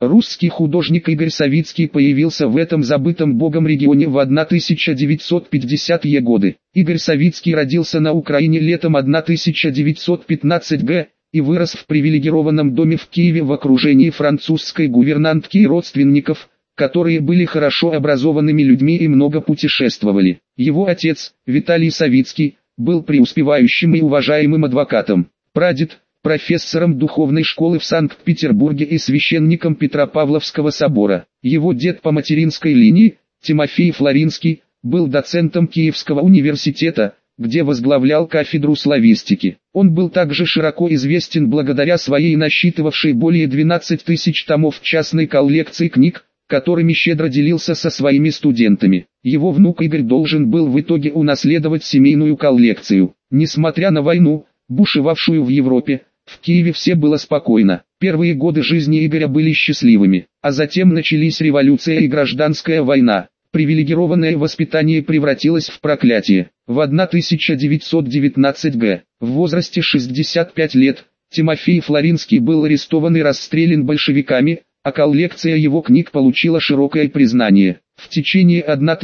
Русский художник Игорь Савицкий появился в этом забытом богом регионе в 1950-е годы. Игорь Савицкий родился на Украине летом 1915 г. и вырос в привилегированном доме в Киеве в окружении французской гувернантки и родственников, которые были хорошо образованными людьми и много путешествовали. Его отец, Виталий Савицкий, был преуспевающим и уважаемым адвокатом. Прадед – профессором духовной школы в Санкт-Петербурге и священником Петропавловского собора. Его дед по материнской линии, Тимофей Флоринский, был доцентом Киевского университета, где возглавлял кафедру славистики. Он был также широко известен благодаря своей насчитывавшей более 12 тысяч томов частной коллекции книг, которыми щедро делился со своими студентами. Его внук Игорь должен был в итоге унаследовать семейную коллекцию. Несмотря на войну, бушевавшую в Европе, в Киеве все было спокойно. Первые годы жизни Игоря были счастливыми, а затем начались революция и гражданская война. Привилегированное воспитание превратилось в проклятие. В 1919 г. в возрасте 65 лет, Тимофей Флоринский был арестован и расстрелян большевиками, а коллекция его книг получила широкое признание. В течение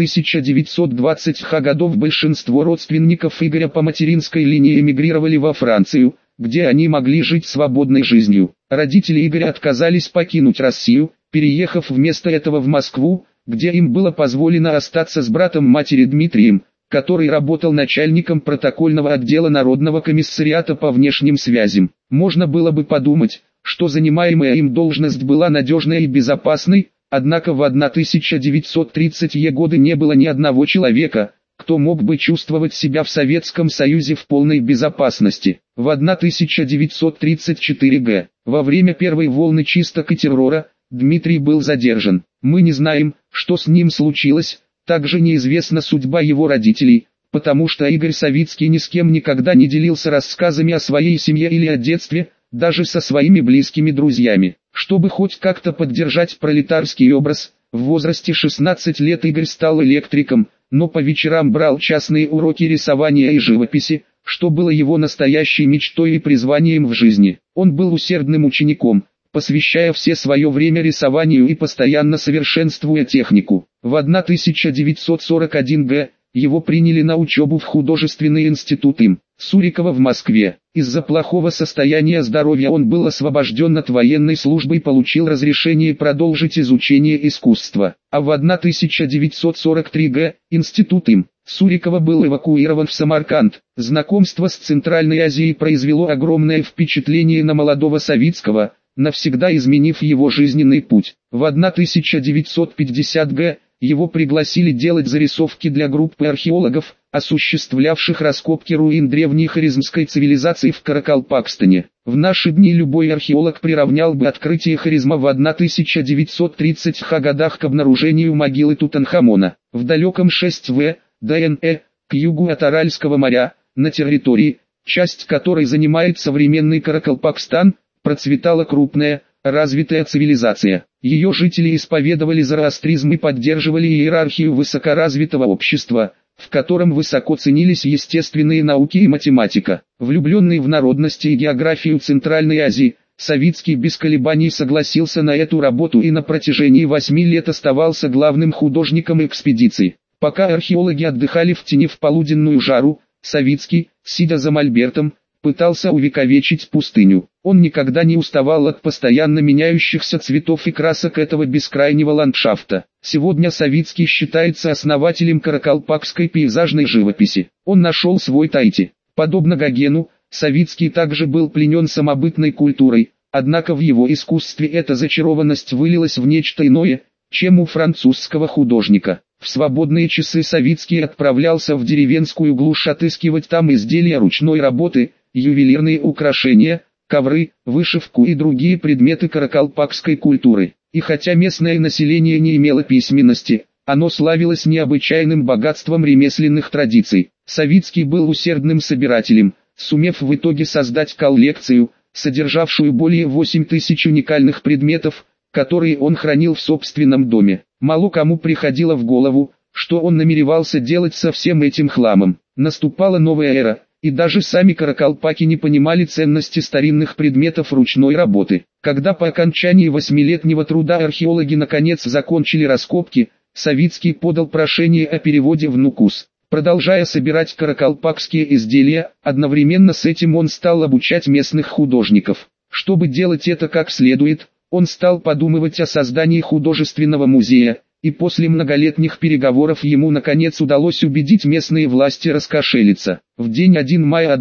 1920-х годов большинство родственников Игоря по материнской линии эмигрировали во Францию, где они могли жить свободной жизнью. Родители Игоря отказались покинуть Россию, переехав вместо этого в Москву, где им было позволено остаться с братом матери Дмитрием, который работал начальником протокольного отдела Народного комиссариата по внешним связям. Можно было бы подумать, что занимаемая им должность была надежной и безопасной, однако в 1930-е годы не было ни одного человека, кто мог бы чувствовать себя в Советском Союзе в полной безопасности. В 1934 г. во время первой волны чисток и террора, Дмитрий был задержан. Мы не знаем, что с ним случилось, также неизвестна судьба его родителей, потому что Игорь Савицкий ни с кем никогда не делился рассказами о своей семье или о детстве, даже со своими близкими друзьями. Чтобы хоть как-то поддержать пролетарский образ, в возрасте 16 лет Игорь стал электриком, но по вечерам брал частные уроки рисования и живописи, что было его настоящей мечтой и призванием в жизни. Он был усердным учеником, посвящая все свое время рисованию и постоянно совершенствуя технику. В 1941 г. его приняли на учебу в художественный институт им. Сурикова в Москве. Из-за плохого состояния здоровья он был освобожден от военной службы и получил разрешение продолжить изучение искусства. А в 1943 г. институт им. Сурикова был эвакуирован в Самарканд. Знакомство с Центральной Азией произвело огромное впечатление на молодого Савицкого, навсегда изменив его жизненный путь. В 1950 г. его пригласили делать зарисовки для группы археологов, осуществлявших раскопки руин древней харизмской цивилизации в Каракалпакстане. В наши дни любой археолог приравнял бы открытие Харизма в 1930-х годах к обнаружению могилы Тутанхамона. В далеком 6В, ДНЭ, к югу от Аральского моря, на территории, часть которой занимает современный Каракалпакстан, процветала крупная, развитая цивилизация. Ее жители исповедовали зороастризм и поддерживали иерархию высокоразвитого общества, в котором высоко ценились естественные науки и математика. Влюбленный в народности и географию Центральной Азии, Савицкий без колебаний согласился на эту работу и на протяжении 8 лет оставался главным художником экспедиции. Пока археологи отдыхали в тени в полуденную жару, Савицкий, сидя за мольбертом, пытался увековечить пустыню. Он никогда не уставал от постоянно меняющихся цветов и красок этого бескрайнего ландшафта. Сегодня Савицкий считается основателем каракалпакской пейзажной живописи. Он нашел свой Тайти. Подобно Гогену, Савицкий также был пленен самобытной культурой, однако в его искусстве эта зачарованность вылилась в нечто иное, чем у французского художника. В свободные часы Савицкий отправлялся в деревенскую глушь отыскивать там изделия ручной работы, ювелирные украшения, ковры, вышивку и другие предметы каракалпакской культуры. И хотя местное население не имело письменности, оно славилось необычайным богатством ремесленных традиций. Савицкий был усердным собирателем, сумев в итоге создать коллекцию, содержавшую более 8000 уникальных предметов, которые он хранил в собственном доме. Мало кому приходило в голову, что он намеревался делать со всем этим хламом. Наступала новая эра, и даже сами каракалпаки не понимали ценности старинных предметов ручной работы. Когда по окончании 8-летнего труда археологи наконец закончили раскопки, Савицкий подал прошение о переводе в Нукус. Продолжая собирать каракалпакские изделия, одновременно с этим он стал обучать местных художников. Чтобы делать это как следует, он стал подумывать о создании художественного музея, и после многолетних переговоров ему наконец удалось убедить местные власти раскошелиться. В день 1 мая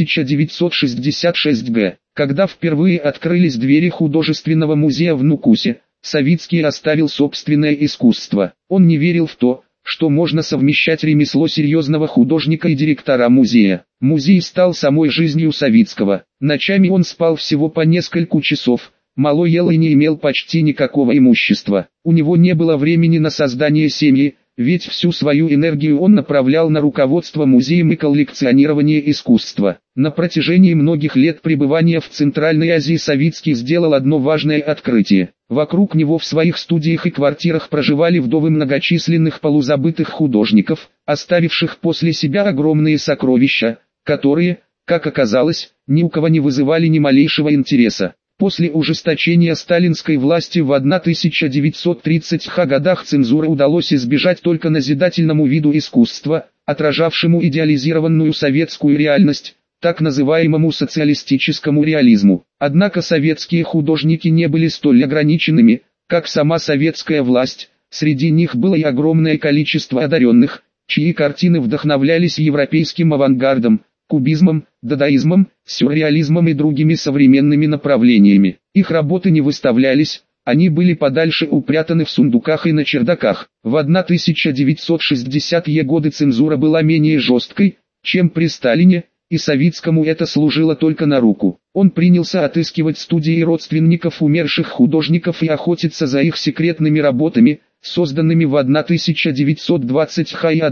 1966 г., когда впервые открылись двери художественного музея в Нукусе, Савицкий оставил собственное искусство. Он не верил в то, что можно совмещать ремесло серьезного художника и директора музея. Музей стал самой жизнью Савицкого. Ночами он спал всего по несколько часов, мало ел и не имел почти никакого имущества. У него не было времени на создание семьи, ведь всю свою энергию он направлял на руководство музеем и коллекционирование искусства. На протяжении многих лет пребывания в Центральной Азии Савицкий сделал одно важное открытие. Вокруг него в своих студиях и квартирах проживали вдовы многочисленных полузабытых художников, оставивших после себя огромные сокровища, которые, как оказалось, ни у кого не вызывали ни малейшего интереса. После ужесточения сталинской власти в 1930-х годах цензуры удалось избежать только назидательному виду искусства, отражавшему идеализированную советскую реальность, так называемому социалистическому реализму. Однако советские художники не были столь ограниченными, как сама советская власть, среди них было и огромное количество одаренных, чьи картины вдохновлялись европейским авангардом, кубизмом, дадаизмом, сюрреализмом и другими современными направлениями. Их работы не выставлялись, они были подальше упрятаны в сундуках и на чердаках. В 1960-е годы цензура была менее жесткой, чем при Сталине, и Савицкому это служило только на руку. Он принялся отыскивать студии родственников умерших художников и охотиться за их секретными работами, созданными в 1920-х и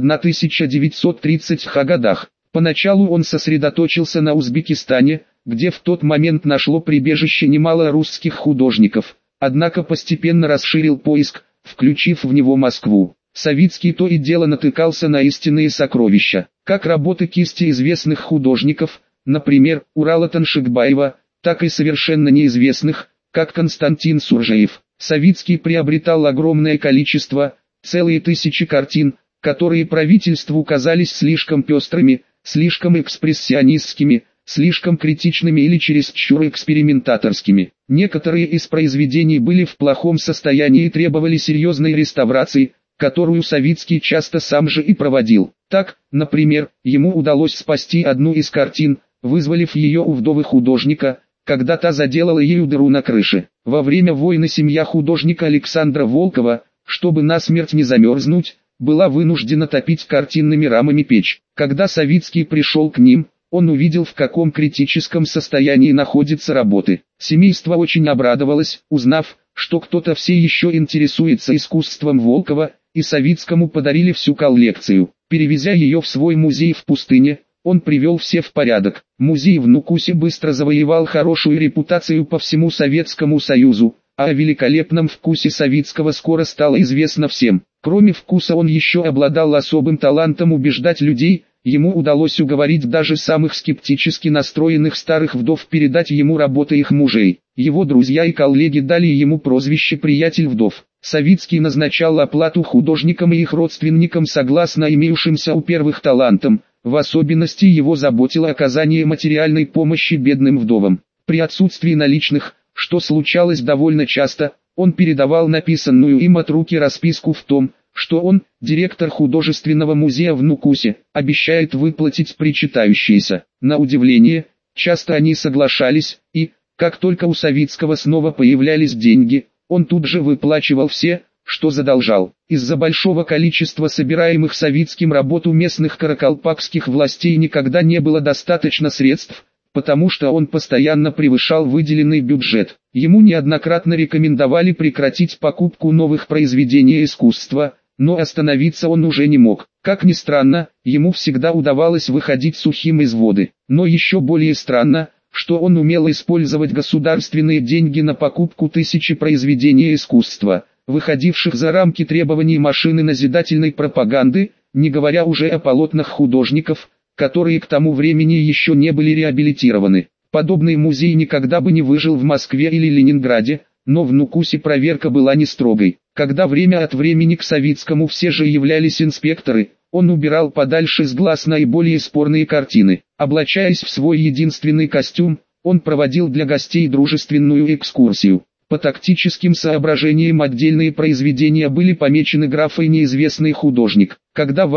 1930-х годах. Поначалу он сосредоточился на Узбекистане, где в тот момент нашло прибежище немало русских художников, однако постепенно расширил поиск, включив в него Москву. Савицкий то и дело натыкался на истинные сокровища, как работы кисти известных художников, например, Урала Таншикбаева, так и совершенно неизвестных, как Константин Суржеев. Савицкий приобретал огромное количество, целые тысячи картин, которые правительству казались слишком пестрыми, слишком экспрессионистскими, слишком критичными или чересчур экспериментаторскими. Некоторые из произведений были в плохом состоянии и требовали серьезной реставрации, которую Савицкий часто сам же и проводил. Так, например, ему удалось спасти одну из картин, вызволив ее у вдовы художника, когда та заделала ею дыру на крыше. Во время войны семья художника Александра Волкова, чтобы насмерть не замерзнуть, была вынуждена топить картинными рамами печь. Когда Савицкий пришел к ним, он увидел, в каком критическом состоянии находятся работы. Семейство очень обрадовалось, узнав, что кто-то все еще интересуется искусством Волкова, и Савицкому подарили всю коллекцию. Перевезя ее в свой музей в пустыне, он привел все в порядок. Музей в Нукусе быстро завоевал хорошую репутацию по всему Советскому Союзу, а о великолепном вкусе Савицкого скоро стало известно всем. Кроме вкуса он еще обладал особым талантом убеждать людей, ему удалось уговорить даже самых скептически настроенных старых вдов передать ему работы их мужей. Его друзья и коллеги дали ему прозвище «Приятель вдов». Савицкий назначал оплату художникам и их родственникам согласно имеющимся у первых талантам, в особенности его заботило оказание материальной помощи бедным вдовам. При отсутствии наличных, что случалось довольно часто, он передавал написанную им от руки расписку в том, что он, директор художественного музея в Нукусе, обещает выплатить причитающиеся. На удивление, часто они соглашались, и, как только у Савицкого снова появлялись деньги, он тут же выплачивал все, что задолжал. Из-за большого количества собираемых Савицким работ у местных каракалпакских властей никогда не было достаточно средств, потому что он постоянно превышал выделенный бюджет. Ему неоднократно рекомендовали прекратить покупку новых произведений искусства, но остановиться он уже не мог. Как ни странно, ему всегда удавалось выходить сухим из воды. Но еще более странно, что он умел использовать государственные деньги на покупку тысячи произведений искусства, выходивших за рамки требований машины назидательной пропаганды, не говоря уже о полотнах художников, которые к тому времени еще не были реабилитированы. Подобный музей никогда бы не выжил в Москве или Ленинграде, но в Нукусе проверка была не строгой. Когда время от времени к Савицкому все же являлись инспекторы, он убирал подальше с глаз наиболее спорные картины. Облачаясь в свой единственный костюм, он проводил для гостей дружественную экскурсию. По тактическим соображениям отдельные произведения были помечены графой «Неизвестный художник». Когда в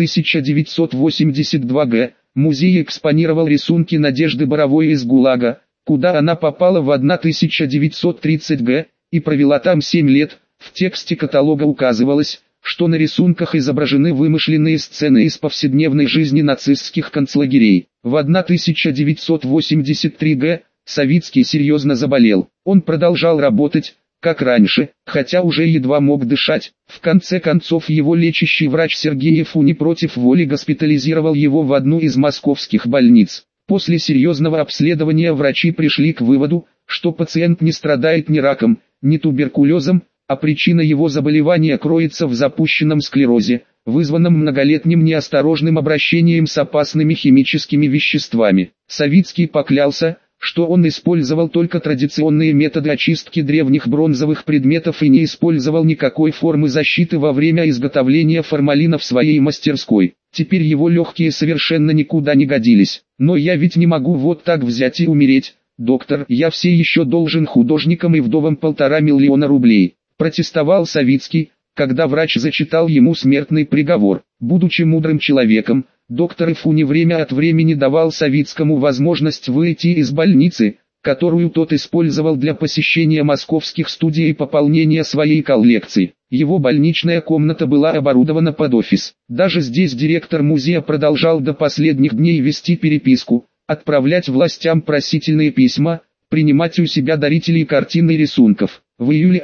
1982 г. музей экспонировал рисунки Надежды Боровой из ГУЛАГа, куда она попала в 1930 г. и провела там 7 лет, в тексте каталога указывалось, что на рисунках изображены вымышленные сцены из повседневной жизни нацистских концлагерей. В 1983 г. Савицкий серьезно заболел. Он продолжал работать, как раньше, хотя уже едва мог дышать. В конце концов его лечащий врач Сергей Фуни против воли госпитализировал его в одну из московских больниц. После серьезного обследования врачи пришли к выводу, что пациент не страдает ни раком, ни туберкулезом, а причина его заболевания кроется в запущенном склерозе, вызванном многолетним неосторожным обращением с опасными химическими веществами. Савицкий поклялся, что он использовал только традиционные методы очистки древних бронзовых предметов и не использовал никакой формы защиты во время изготовления формалина в своей мастерской. Теперь его легкие совершенно никуда не годились. «Но я ведь не могу вот так взять и умереть, доктор, я все еще должен художникам и вдовам 1,5 миллиона рублей», протестовал Савицкий, когда врач зачитал ему смертный приговор. Будучи мудрым человеком, доктор Фуни время от времени давал Савицкому возможность выйти из больницы, которую тот использовал для посещения московских студий и пополнения своей коллекции. Его больничная комната была оборудована под офис. Даже здесь директор музея продолжал до последних дней вести переписку, отправлять властям просительные письма, принимать у себя дарителей картин и рисунков. В июле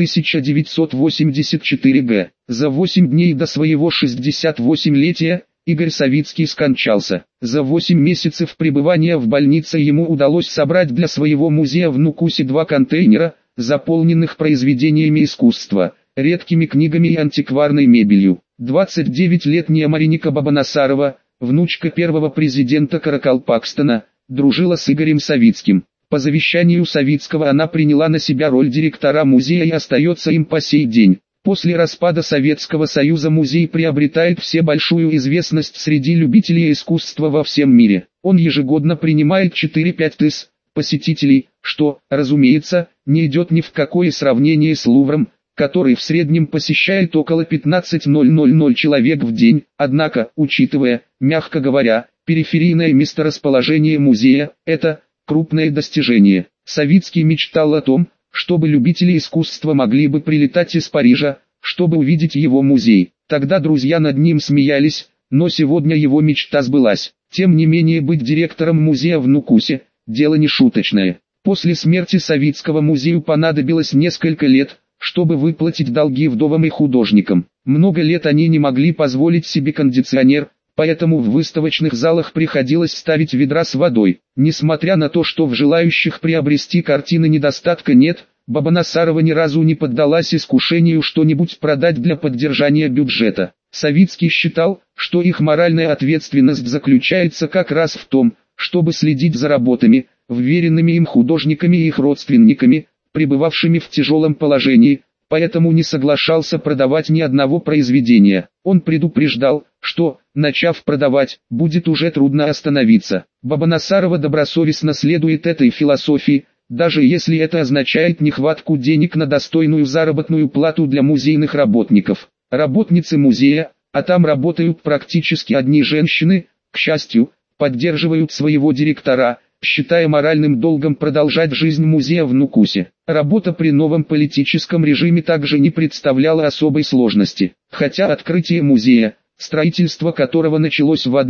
1984 г. за 8 дней до своего 68-летия, Игорь Савицкий скончался. За 8 месяцев пребывания в больнице ему удалось собрать для своего музея в Нукусе 2 контейнера, заполненных произведениями искусства, редкими книгами и антикварной мебелью. 29-летняя Мариника Бабанасарова, внучка первого президента Каракалпакстана, дружила с Игорем Савицким. По завещанию Савицкого она приняла на себя роль директора музея и остается им по сей день. После распада Советского Союза музей приобретает все большую известность среди любителей искусства во всем мире. Он ежегодно принимает 4-5 тысяч посетителей, что, разумеется, не идет ни в какое сравнение с Лувром, который в среднем посещает около 15 000 человек в день. Однако, учитывая, мягко говоря, периферийное месторасположение музея, это крупное достижение. Савицкий мечтал о том, чтобы любители искусства могли бы прилетать из Парижа, чтобы увидеть его музей. Тогда друзья над ним смеялись, но сегодня его мечта сбылась. Тем не менее, быть директором музея в Нукусе – дело не шуточное. После смерти Савицкого музею понадобилось несколько лет, чтобы выплатить долги вдовам и художникам. Много лет они не могли позволить себе кондиционер, поэтому в выставочных залах приходилось ставить ведра с водой. Несмотря на то, что в желающих приобрести картины недостатка нет, Бабанасарова ни разу не поддалась искушению что-нибудь продать для поддержания бюджета. Савицкий считал, что их моральная ответственность заключается как раз в том, чтобы следить за работами, вверенными им художниками и их родственниками, пребывавшими в тяжелом положении, поэтому не соглашался продавать ни одного произведения. Он предупреждал, что, начав продавать, будет уже трудно остановиться. Бабанасарова добросовестно следует этой философии, даже если это означает нехватку денег на достойную заработную плату для музейных работников. Работницы музея, а там работают практически одни женщины, к счастью, поддерживают своего директора, считая моральным долгом продолжать жизнь музея в Нукусе. Работа при новом политическом режиме также не представляла особой сложности. Хотя открытие музея, строительство которого началось в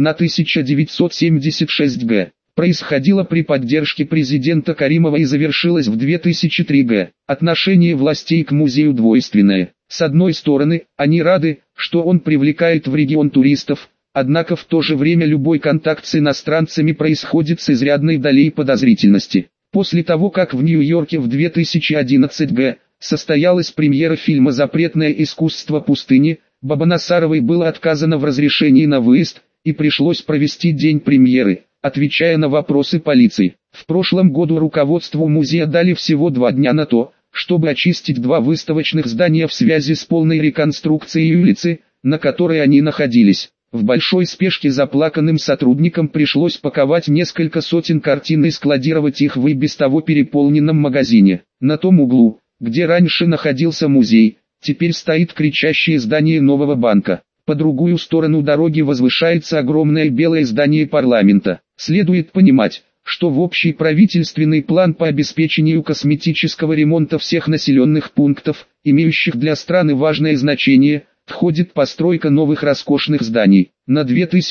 1976 г., происходило при поддержке президента Каримова и завершилось в 2003 г. Отношение властей к музею двойственное. С одной стороны, они рады, что он привлекает в регион туристов, однако в то же время любой контакт с иностранцами происходит с изрядной долей подозрительности. После того, как в Нью-Йорке в 2011 г. состоялась премьера фильма «Запретное искусство пустыни», Бабанасаровой было отказано в разрешении на выезд, и пришлось провести день премьеры, отвечая на вопросы полиции. В прошлом году руководству музея дали всего 2 дня на то, чтобы очистить 2 выставочных здания в связи с полной реконструкцией улицы, на которой они находились. В большой спешке заплаканным сотрудникам пришлось паковать несколько сотен картин и складировать их в и без того переполненном магазине. На том углу, где раньше находился музей, теперь стоит кричащее здание нового банка. По другую сторону дороги возвышается огромное белое здание парламента. Следует понимать, что в общий правительственный план по обеспечению косметического ремонта всех населенных пунктов, имеющих для страны важное значение, входит постройка новых роскошных зданий. На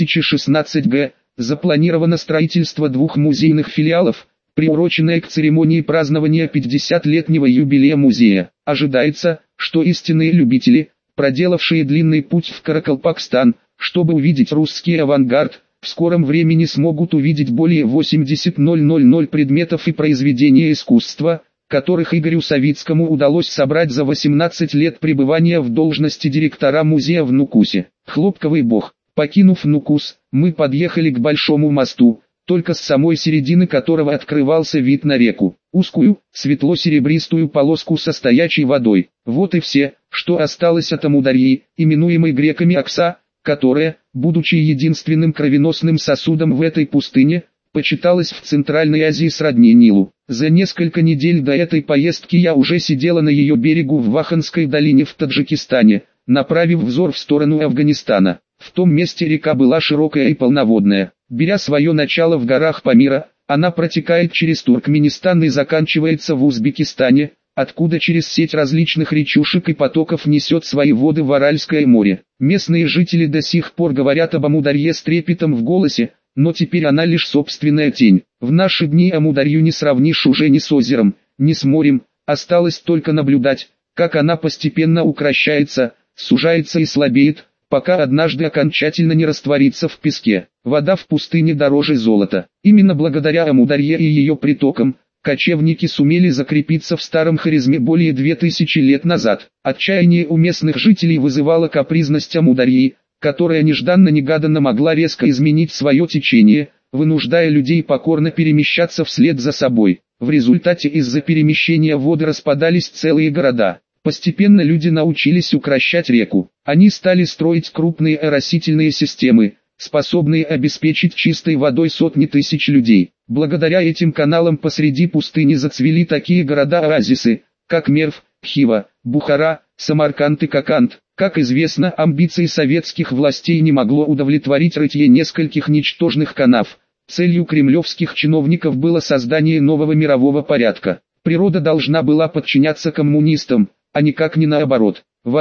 2016 г. запланировано строительство 2 музейных филиалов, приуроченное к церемонии празднования 50-летнего юбилея музея. Ожидается, что истинные любители, проделавшие длинный путь в Каракалпакстан, чтобы увидеть русский авангард, в скором времени смогут увидеть более 80 000 предметов и произведения искусства, которых Игорю Савицкому удалось собрать за 18 лет пребывания в должности директора музея в Нукусе. Хлопковый бог. Покинув Нукус, мы подъехали к большому мосту, только с самой середины которого открывался вид на реку. Узкую, светло-серебристую полоску со стоячей водой. Вот и все, что осталось от Амударьи, именуемой греками Акса, которая, будучи единственным кровеносным сосудом в этой пустыне, почиталась в Центральной Азии сродни Нилу. За несколько недель до этой поездки я уже сидела на ее берегу в Ваханской долине в Таджикистане, направив взор в сторону Афганистана. В том месте река была широкая и полноводная. Беря свое начало в горах Памира, она протекает через Туркменистан и заканчивается в Узбекистане, откуда через сеть различных речушек и потоков несет свои воды в Аральское море. Местные жители до сих пор говорят об Амударье с трепетом в голосе, но теперь она лишь собственная тень. В наши дни Амударью не сравнишь уже ни с озером, ни с морем, осталось только наблюдать, как она постепенно укрощается, сужается и слабеет, пока однажды окончательно не растворится в песке. Вода в пустыне дороже золота. Именно благодаря Амударье и ее притокам, кочевники сумели закрепиться в старом Хорезме более 2000 лет назад. Отчаяние у местных жителей вызывало капризность Амударьи, которая нежданно-негаданно могла резко изменить свое течение, вынуждая людей покорно перемещаться вслед за собой. В результате из-за перемещения воды распадались целые города. Постепенно люди научились укрощать реку. Они стали строить крупные оросительные системы, способные обеспечить чистой водой сотни тысяч людей. Благодаря этим каналам посреди пустыни зацвели такие города-оазисы, как Мерв, Хива, Бухара, Самарканд и Коканд. Как известно, амбиции советских властей не могло удовлетворить рытье нескольких ничтожных канав. Целью кремлевских чиновников было создание нового мирового порядка. Природа должна была подчиняться коммунистам, а никак не наоборот. В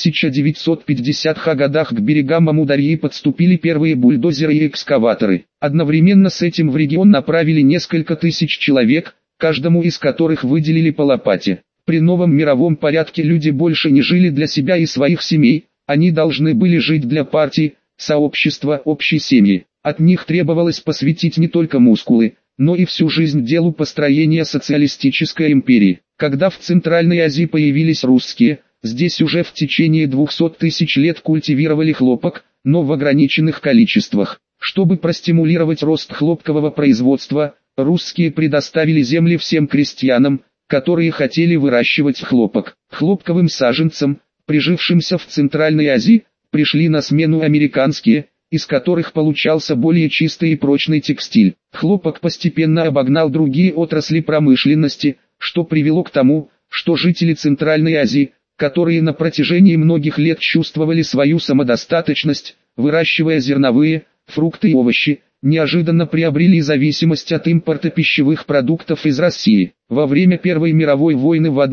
1950-х годах к берегам Амударьи подступили первые бульдозеры и экскаваторы. Одновременно с этим в регион направили несколько тысяч человек, каждому из которых выделили по лопате. При новом мировом порядке люди больше не жили для себя и своих семей, они должны были жить для партии, сообщества, общей семьи. От них требовалось посвятить не только мускулы, но и всю жизнь делу построения социалистической империи. Когда в Центральной Азии появились русские, здесь уже в течение 200 тысяч лет культивировали хлопок, но в ограниченных количествах. Чтобы простимулировать рост хлопкового производства, русские предоставили земли всем крестьянам, которые хотели выращивать хлопок. Хлопковым саженцам, прижившимся в Центральной Азии, пришли на смену американские, из которых получался более чистый и прочный текстиль. Хлопок постепенно обогнал другие отрасли промышленности, что привело к тому, что жители Центральной Азии, которые на протяжении многих лет чувствовали свою самодостаточность, выращивая зерновые, фрукты и овощи, неожиданно приобрели зависимость от импорта пищевых продуктов из России. Во время Первой мировой войны в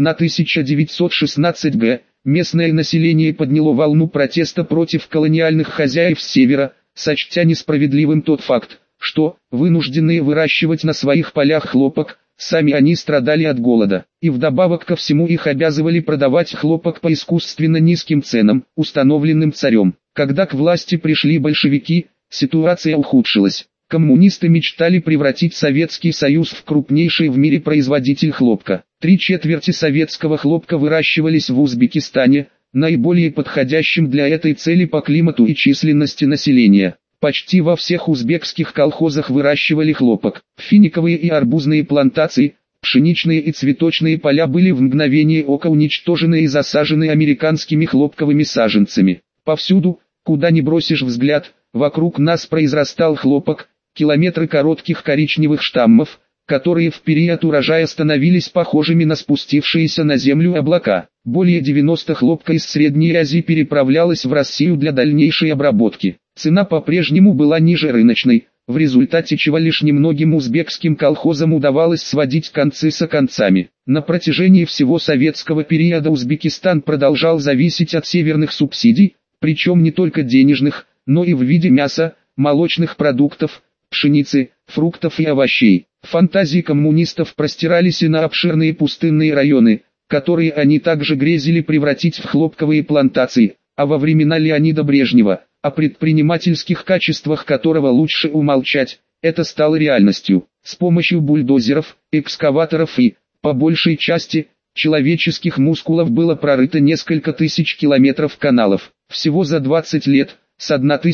1916 г. местное население подняло волну протеста против колониальных хозяев с севера, сочтя несправедливым тот факт, что, вынужденные выращивать на своих полях хлопок, сами они страдали от голода, и вдобавок ко всему их обязывали продавать хлопок по искусственно низким ценам, установленным царем. Когда к власти пришли большевики, ситуация ухудшилась. Коммунисты мечтали превратить Советский Союз в крупнейший в мире производитель хлопка. 3/4 советского хлопка выращивались в Узбекистане, наиболее подходящем для этой цели по климату и численности населения. Почти во всех узбекских колхозах выращивали хлопок. Финиковые и арбузные плантации, пшеничные и цветочные поля были в мгновение ока уничтожены и засажены американскими хлопковыми саженцами. Повсюду, куда ни бросишь взгляд, вокруг нас произрастал хлопок, километры коротких коричневых штаммов, которые в период урожая становились похожими на спустившиеся на землю облака. Более 90 хлопка из Средней Азии переправлялось в Россию для дальнейшей обработки. Цена по-прежнему была ниже рыночной, в результате чего лишь немногим узбекским колхозам удавалось сводить концы с концами. На протяжении всего советского периода Узбекистан продолжал зависеть от северных субсидий, причем не только денежных, но и в виде мяса, молочных продуктов, пшеницы, фруктов и овощей. Фантазии коммунистов простирались и на обширные пустынные районы, которые они также грезили превратить в хлопковые плантации, а во времена Леонида Брежнева, о предпринимательских качествах которого лучше умолчать, это стало реальностью. С помощью бульдозеров, экскаваторов и, по большей части, человеческих мускулов было прорыто несколько тысяч километров каналов. Всего за 20 лет, с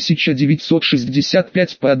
1965 по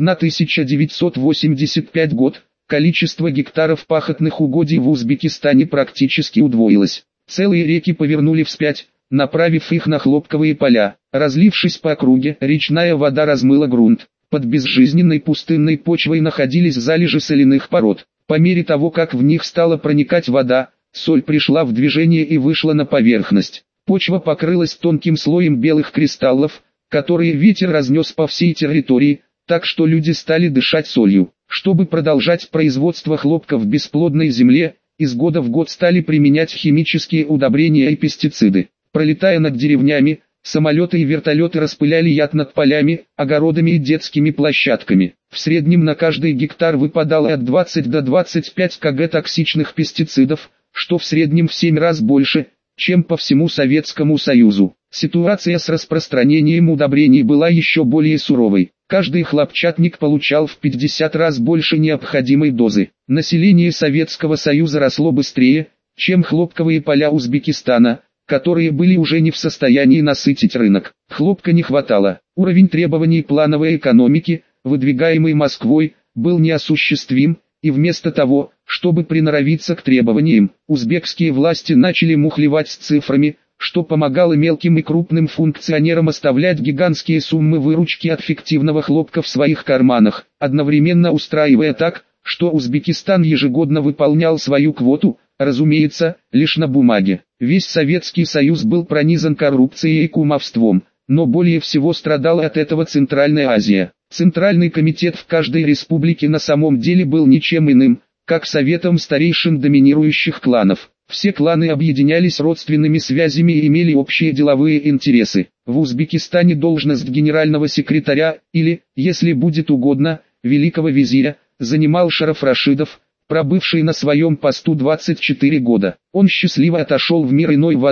1985 год, количество гектаров пахотных угодий в Узбекистане практически удвоилось. Целые реки повернули вспять, направив их на хлопковые поля. Разлившись по округе, речная вода размыла грунт. Под безжизненной пустынной почвой находились залежи соляных пород. По мере того, как в них стала проникать вода, соль пришла в движение и вышла на поверхность. Почва покрылась тонким слоем белых кристаллов, которые ветер разнес по всей территории, так что люди стали дышать солью. Чтобы продолжать производство хлопка в бесплодной земле, из года в год стали применять химические удобрения и пестициды. Пролетая над деревнями, самолеты и вертолеты распыляли яд над полями, огородами и детскими площадками. В среднем на каждый гектар выпадало от 20 до 25 кг токсичных пестицидов, что в среднем в 7 раз больше, чем по всему Советскому Союзу. Ситуация с распространением удобрений была еще более суровой. Каждый хлопчатник получал в 50 раз больше необходимой дозы. Население Советского Союза росло быстрее, чем хлопковые поля Узбекистана, которые были уже не в состоянии насытить рынок. Хлопка не хватало. Уровень требований плановой экономики, выдвигаемый Москвой, был неосуществим, и вместо того, чтобы приноровиться к требованиям, узбекские власти начали мухлевать с цифрами, что помогало мелким и крупным функционерам оставлять гигантские суммы выручки от фиктивного хлопка в своих карманах, одновременно устраивая так, что Узбекистан ежегодно выполнял свою квоту, разумеется, лишь на бумаге. Весь Советский Союз был пронизан коррупцией и кумовством, но более всего страдала от этого Центральная Азия. Центральный комитет в каждой республике на самом деле был ничем иным, как советом старейшин доминирующих кланов. Все кланы объединялись родственными связями и имели общие деловые интересы. В Узбекистане должность генерального секретаря, или, если будет угодно, великого визиря, занимал Шараф Рашидов, пробывший на своем посту 24 года. Он счастливо отошел в мир иной в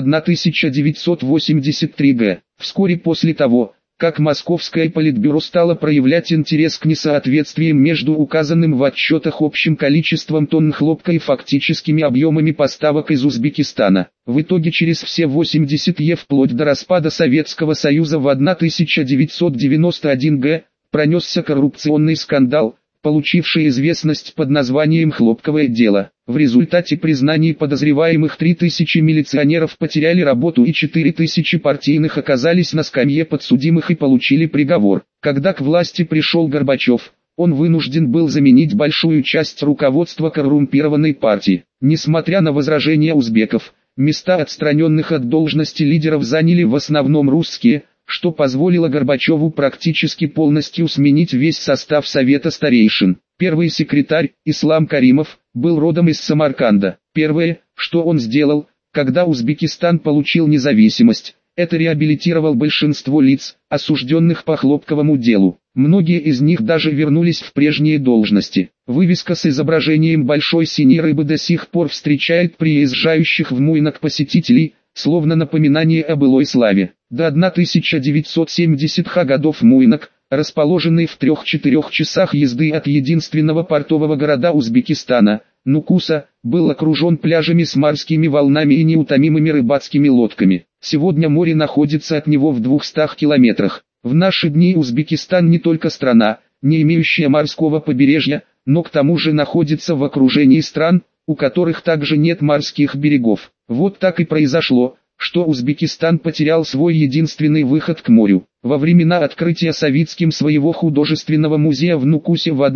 1983 г. Вскоре после того, как Московское политбюро стало проявлять интерес к несоответствиям между указанным в отчетах общим количеством тонн хлопка и фактическими объемами поставок из Узбекистана. В итоге через все 80 лет вплоть до распада Советского Союза в 1991 г. пронесся коррупционный скандал, получивший известность под названием «Хлопковое дело». В результате признаний подозреваемых 3000 милиционеров потеряли работу и 4000 партийных оказались на скамье подсудимых и получили приговор. Когда к власти пришел Горбачев, он вынужден был заменить большую часть руководства коррумпированной партии. Несмотря на возражения узбеков, места отстраненных от должности лидеров заняли в основном русские, что позволило Горбачеву практически полностью сменить весь состав Совета старейшин. Первый секретарь, Ислам Каримов, был родом из Самарканда. Первое, что он сделал, когда Узбекистан получил независимость, это реабилитировал большинство лиц, осужденных по хлопковому делу. Многие из них даже вернулись в прежние должности. Вывеска с изображением большой синей рыбы до сих пор встречает приезжающих в Муйнак посетителей, словно напоминание о былой славе. До 1970-х годов Муйнак, расположенный в 3-4 часах езды от единственного портового города Узбекистана, Нукуса, был окружен пляжами с морскими волнами и неутомимыми рыбацкими лодками. Сегодня море находится от него в 200 километрах. В наши дни Узбекистан не только страна, не имеющая морского побережья, но к тому же находится в окружении стран, у которых также нет морских берегов. Вот так и произошло, что Узбекистан потерял свой единственный выход к морю. Во времена открытия Савицким своего художественного музея в Нукусе в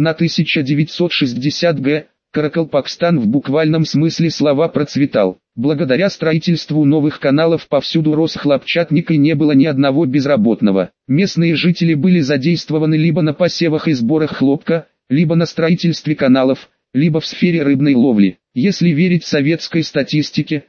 1960 г. Каракалпакстан в буквальном смысле слова процветал. Благодаря строительству новых каналов повсюду рос хлопчатник и не было ни одного безработного. Местные жители были задействованы либо на посевах и сборах хлопка, либо на строительстве каналов, либо в сфере рыбной ловли. Если верить советской статистике,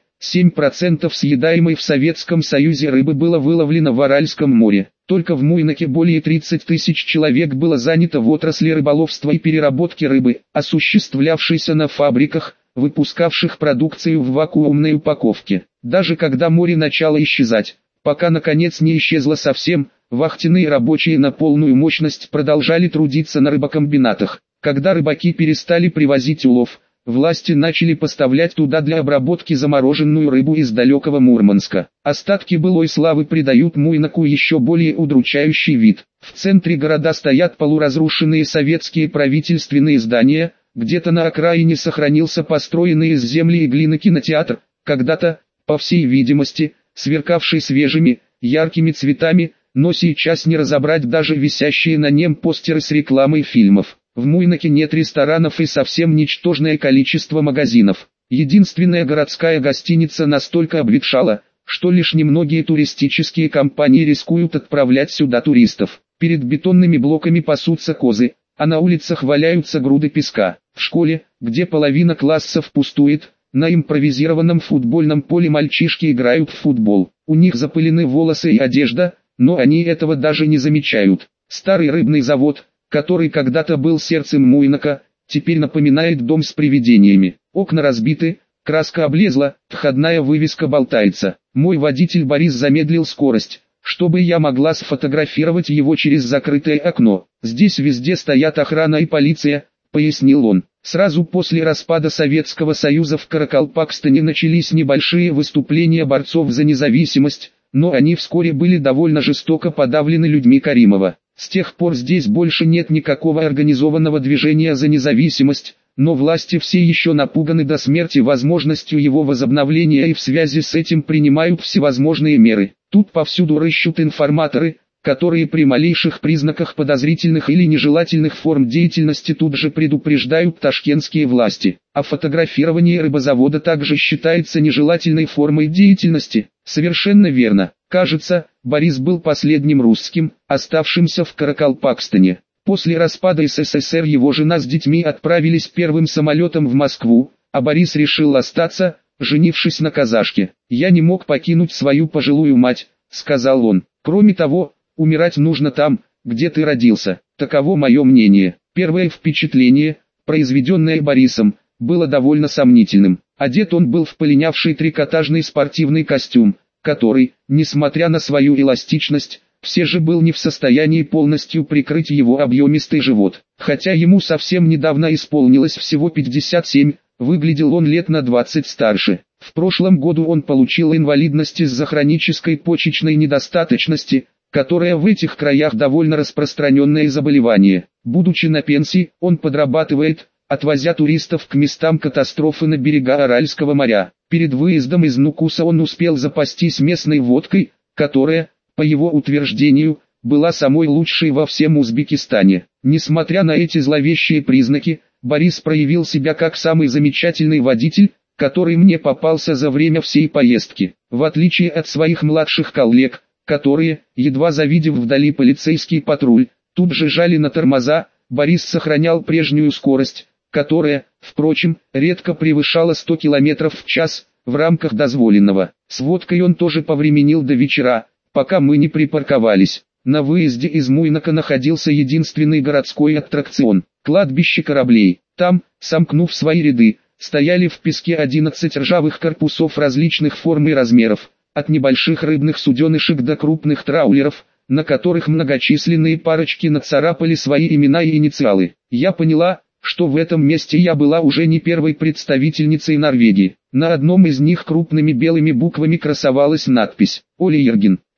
7% съедаемой в Советском Союзе рыбы было выловлено в Аральском море. Только в Муйнаке более 30 тысяч человек было занято в отрасли рыболовства и переработки рыбы, осуществлявшейся на фабриках, выпускавших продукцию в вакуумной упаковке. Даже когда море начало исчезать, пока наконец не исчезло совсем, вахтенные рабочие на полную мощность продолжали трудиться на рыбокомбинатах. Когда рыбаки перестали привозить улов, власти начали поставлять туда для обработки замороженную рыбу из далекого Мурманска. Остатки былой славы придают Муйнаку еще более удручающий вид. В центре города стоят полуразрушенные советские правительственные здания, где-то на окраине сохранился построенный из земли и глины кинотеатр, когда-то, по всей видимости, сверкавший свежими, яркими цветами, но сейчас не разобрать даже висящие на нем постеры с рекламой фильмов. В Муйнаке нет ресторанов и совсем ничтожное количество магазинов. Единственная городская гостиница настолько обветшала, что лишь немногие туристические компании рискуют отправлять сюда туристов. Перед бетонными блоками пасутся козы, а на улицах валяются груды песка. В школе, где половина классов пустует, на импровизированном футбольном поле мальчишки играют в футбол. У них запылены волосы и одежда, но они этого даже не замечают. Старый рыбный завод, который когда-то был сердцем Муйнака, теперь напоминает дом с привидениями. Окна разбиты, краска облезла, входная вывеска болтается. Мой водитель Борис замедлил скорость, чтобы я могла сфотографировать его через закрытое окно. Здесь везде стоят охрана и полиция, пояснил он. Сразу после распада Советского Союза в Каракалпакстане начались небольшие выступления борцов за независимость, но они вскоре были довольно жестоко подавлены людьми Каримова. С тех пор здесь больше нет никакого организованного движения за независимость, но власти все еще напуганы до смерти возможностью его возобновления и в связи с этим принимают всевозможные меры. Тут повсюду рыщут информаторы, которые при малейших признаках подозрительных или нежелательных форм деятельности тут же предупреждают ташкентские власти. А фотографирование рыбозавода также считается нежелательной формой деятельности. Совершенно верно. Кажется, Борис был последним русским, оставшимся в Каракалпакстане. После распада СССР его жена с детьми отправились первым самолетом в Москву, а Борис решил остаться, женившись на казашке. «Я не мог покинуть свою пожилую мать», — сказал он. «Кроме того, умирать нужно там, где ты родился. Таково мое мнение». Первое впечатление, произведенное Борисом, было довольно сомнительным. Одет он был в полинявший трикотажный спортивный костюм, который, несмотря на свою эластичность, все же был не в состоянии полностью прикрыть его объемистый живот. Хотя ему совсем недавно исполнилось всего 57, выглядел он лет на 20 старше. В прошлом году он получил инвалидность из-за хронической почечной недостаточности, которая в этих краях довольно распространенное заболевание. Будучи на пенсии, он подрабатывает, отвозя туристов к местам катастрофы на берега Аральского моря. Перед выездом из Нукуса он успел запастись местной водкой, которая, по его утверждению, была самой лучшей во всем Узбекистане. Несмотря на эти зловещие признаки, Борис проявил себя как самый замечательный водитель, который мне попался за время всей поездки. В отличие от своих младших коллег, которые, едва завидев вдали полицейский патруль, тут же жали на тормоза, Борис сохранял прежнюю скорость, которая, впрочем, редко превышала 100 км в час, в рамках дозволенного. С водкой он тоже повременил до вечера, пока мы не припарковались. На выезде из Муйнака находился единственный городской аттракцион – кладбище кораблей. Там, сомкнув свои ряды, стояли в песке 11 ржавых корпусов различных форм и размеров, от небольших рыбных суденышек до крупных траулеров, на которых многочисленные парочки нацарапали свои имена и инициалы. Я поняла, что в этом месте я была уже не первой представительницей Норвегии. На одном из них крупными белыми буквами красовалась надпись «Оли Ерген».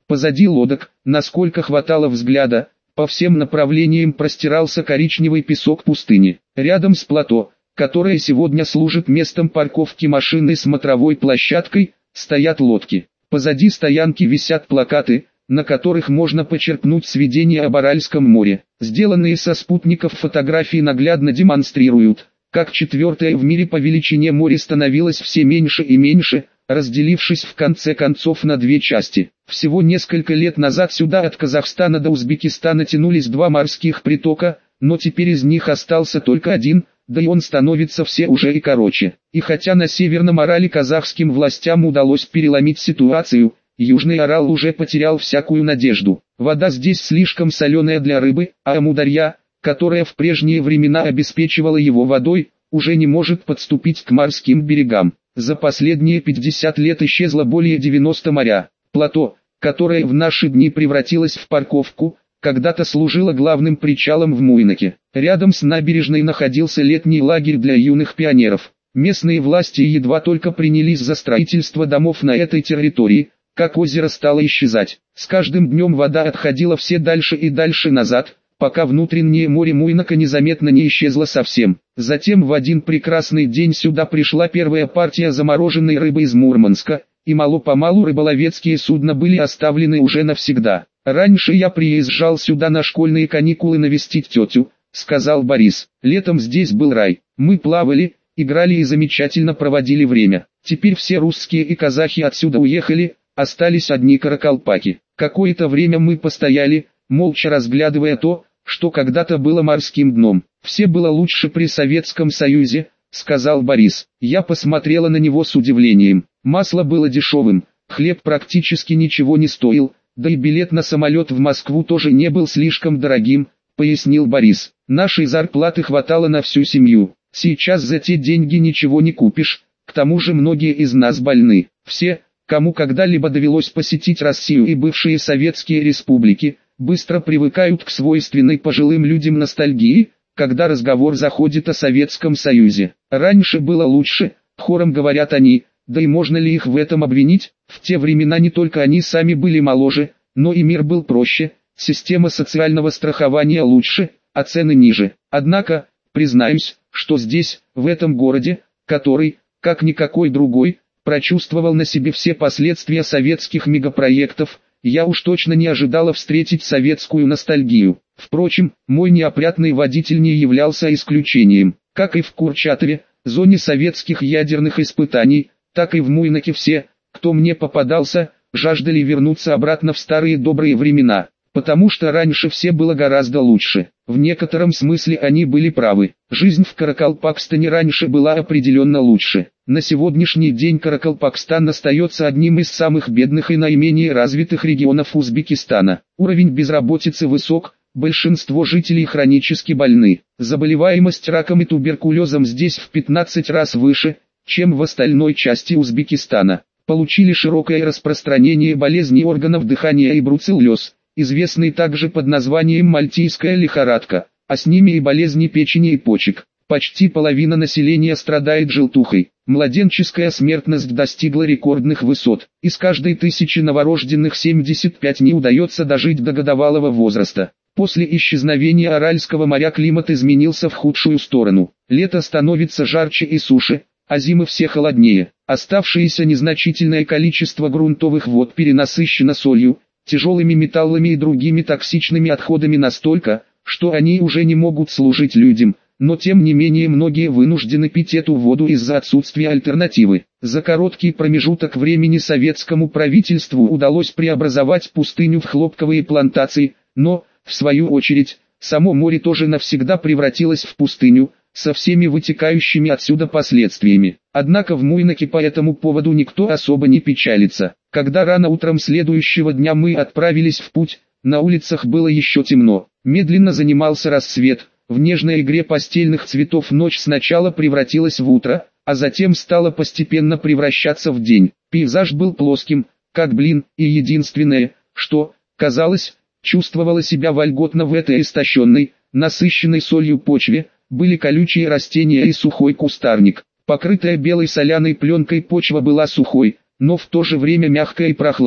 Позади лодок, насколько хватало взгляда, по всем направлениям простирался коричневый песок пустыни. Рядом с плато, которое сегодня служит местом парковки машин и смотровой площадкой, стоят лодки. Позади стоянки висят плакаты, на которых можно почерпнуть сведения об Аральском море. Сделанные со спутников фотографии наглядно демонстрируют, как четвертое в мире по величине море становилось все меньше и меньше, разделившись в конце концов на две части. Всего несколько лет назад сюда от Казахстана до Узбекистана тянулись два морских притока, но теперь из них остался только один, да и он становится все уже и короче. И хотя на Северном Арале казахским властям удалось переломить ситуацию, Южный Арал уже потерял всякую надежду. Вода здесь слишком соленая для рыбы, а Амударья, которая в прежние времена обеспечивала его водой, уже не может подступить к морским берегам. За последние 50 лет исчезло более 90 моря. Плато, которое в наши дни превратилось в парковку, когда-то служило главным причалом в Муйнаке. Рядом с набережной находился летний лагерь для юных пионеров. Местные власти едва только принялись за строительство домов на этой территории, как озеро стало исчезать. С каждым днем вода отходила все дальше и дальше назад, пока внутреннее море Муйнака незаметно не исчезло совсем. Затем в один прекрасный день сюда пришла первая партия замороженной рыбы из Мурманска, и мало-помалу рыболовецкие судна были оставлены уже навсегда. «Раньше я приезжал сюда на школьные каникулы навестить тетю», — сказал Борис. «Летом здесь был рай. Мы плавали, играли и замечательно проводили время. Теперь все русские и казахи отсюда уехали, остались одни каракалпаки. Какое-то время мы постояли, молча разглядывая то, что когда-то было морским дном. Все было лучше при Советском Союзе», — сказал Борис. Я посмотрела на него с удивлением. Масло было дешевым, хлеб практически ничего не стоил, да и билет на самолет в Москву тоже не был слишком дорогим, пояснил Борис. Нашей зарплаты хватало на всю семью. Сейчас за те деньги ничего не купишь, к тому же многие из нас больны. Все, кому когда-либо довелось посетить Россию и бывшие советские республики, быстро привыкают к свойственной пожилым людям ностальгии, когда разговор заходит о Советском Союзе. Раньше было лучше, хором говорят они, да и можно ли их в этом обвинить? В те времена не только они сами были моложе, но и мир был проще, система социального страхования лучше, а цены ниже. Однако, признаюсь, что здесь, в этом городе, который, как никакой другой, прочувствовал на себе все последствия советских мегапроектов, я уж точно не ожидала встретить советскую ностальгию. Впрочем, мой неопрятный водитель не являлся исключением. Как и в Курчатове, зоне советских ядерных испытаний, так и в Муйнаке все, кто мне попадался, жаждали вернуться обратно в старые добрые времена, потому что раньше все было гораздо лучше. В некотором смысле они были правы. Жизнь в Каракалпакстане раньше была определенно лучше. На сегодняшний день Каракалпакстан остается одним из самых бедных и наименее развитых регионов Узбекистана. Уровень безработицы высок, большинство жителей хронически больны. Заболеваемость раком и туберкулезом здесь в 15 раз выше, чем в остальной части Узбекистана. Получили широкое распространение болезней органов дыхания и бруцеллез, известный также под названием мальтийская лихорадка, а с ними и болезни печени и почек. Почти половина населения страдает желтухой. Младенческая смертность достигла рекордных высот. Из каждой 1000 новорожденных 75 не удается дожить до годовалого возраста. После исчезновения Аральского моря климат изменился в худшую сторону. Лето становится жарче и суше, а зимы все холоднее. Оставшееся незначительное количество грунтовых вод перенасыщено солью, тяжелыми металлами и другими токсичными отходами настолько, что они уже не могут служить людям, но тем не менее многие вынуждены пить эту воду из-за отсутствия альтернативы. За короткий промежуток времени советскому правительству удалось преобразовать пустыню в хлопковые плантации, но, в свою очередь, само море тоже навсегда превратилось в пустыню, со всеми вытекающими отсюда последствиями. Однако в Муйнаке по этому поводу никто особо не печалится. Когда рано утром следующего дня мы отправились в путь, на улицах было еще темно. Медленно занимался рассвет. В нежной игре постельных цветов ночь сначала превратилась в утро, а затем стала постепенно превращаться в день. Пейзаж был плоским, как блин, и единственное, что, казалось, чувствовало себя вольготно в этой истощенной, насыщенной солью почве, были колючие растения и сухой кустарник. Покрытая белой соляной пленкой почва была сухой, но в то же время мягкой и прохладной.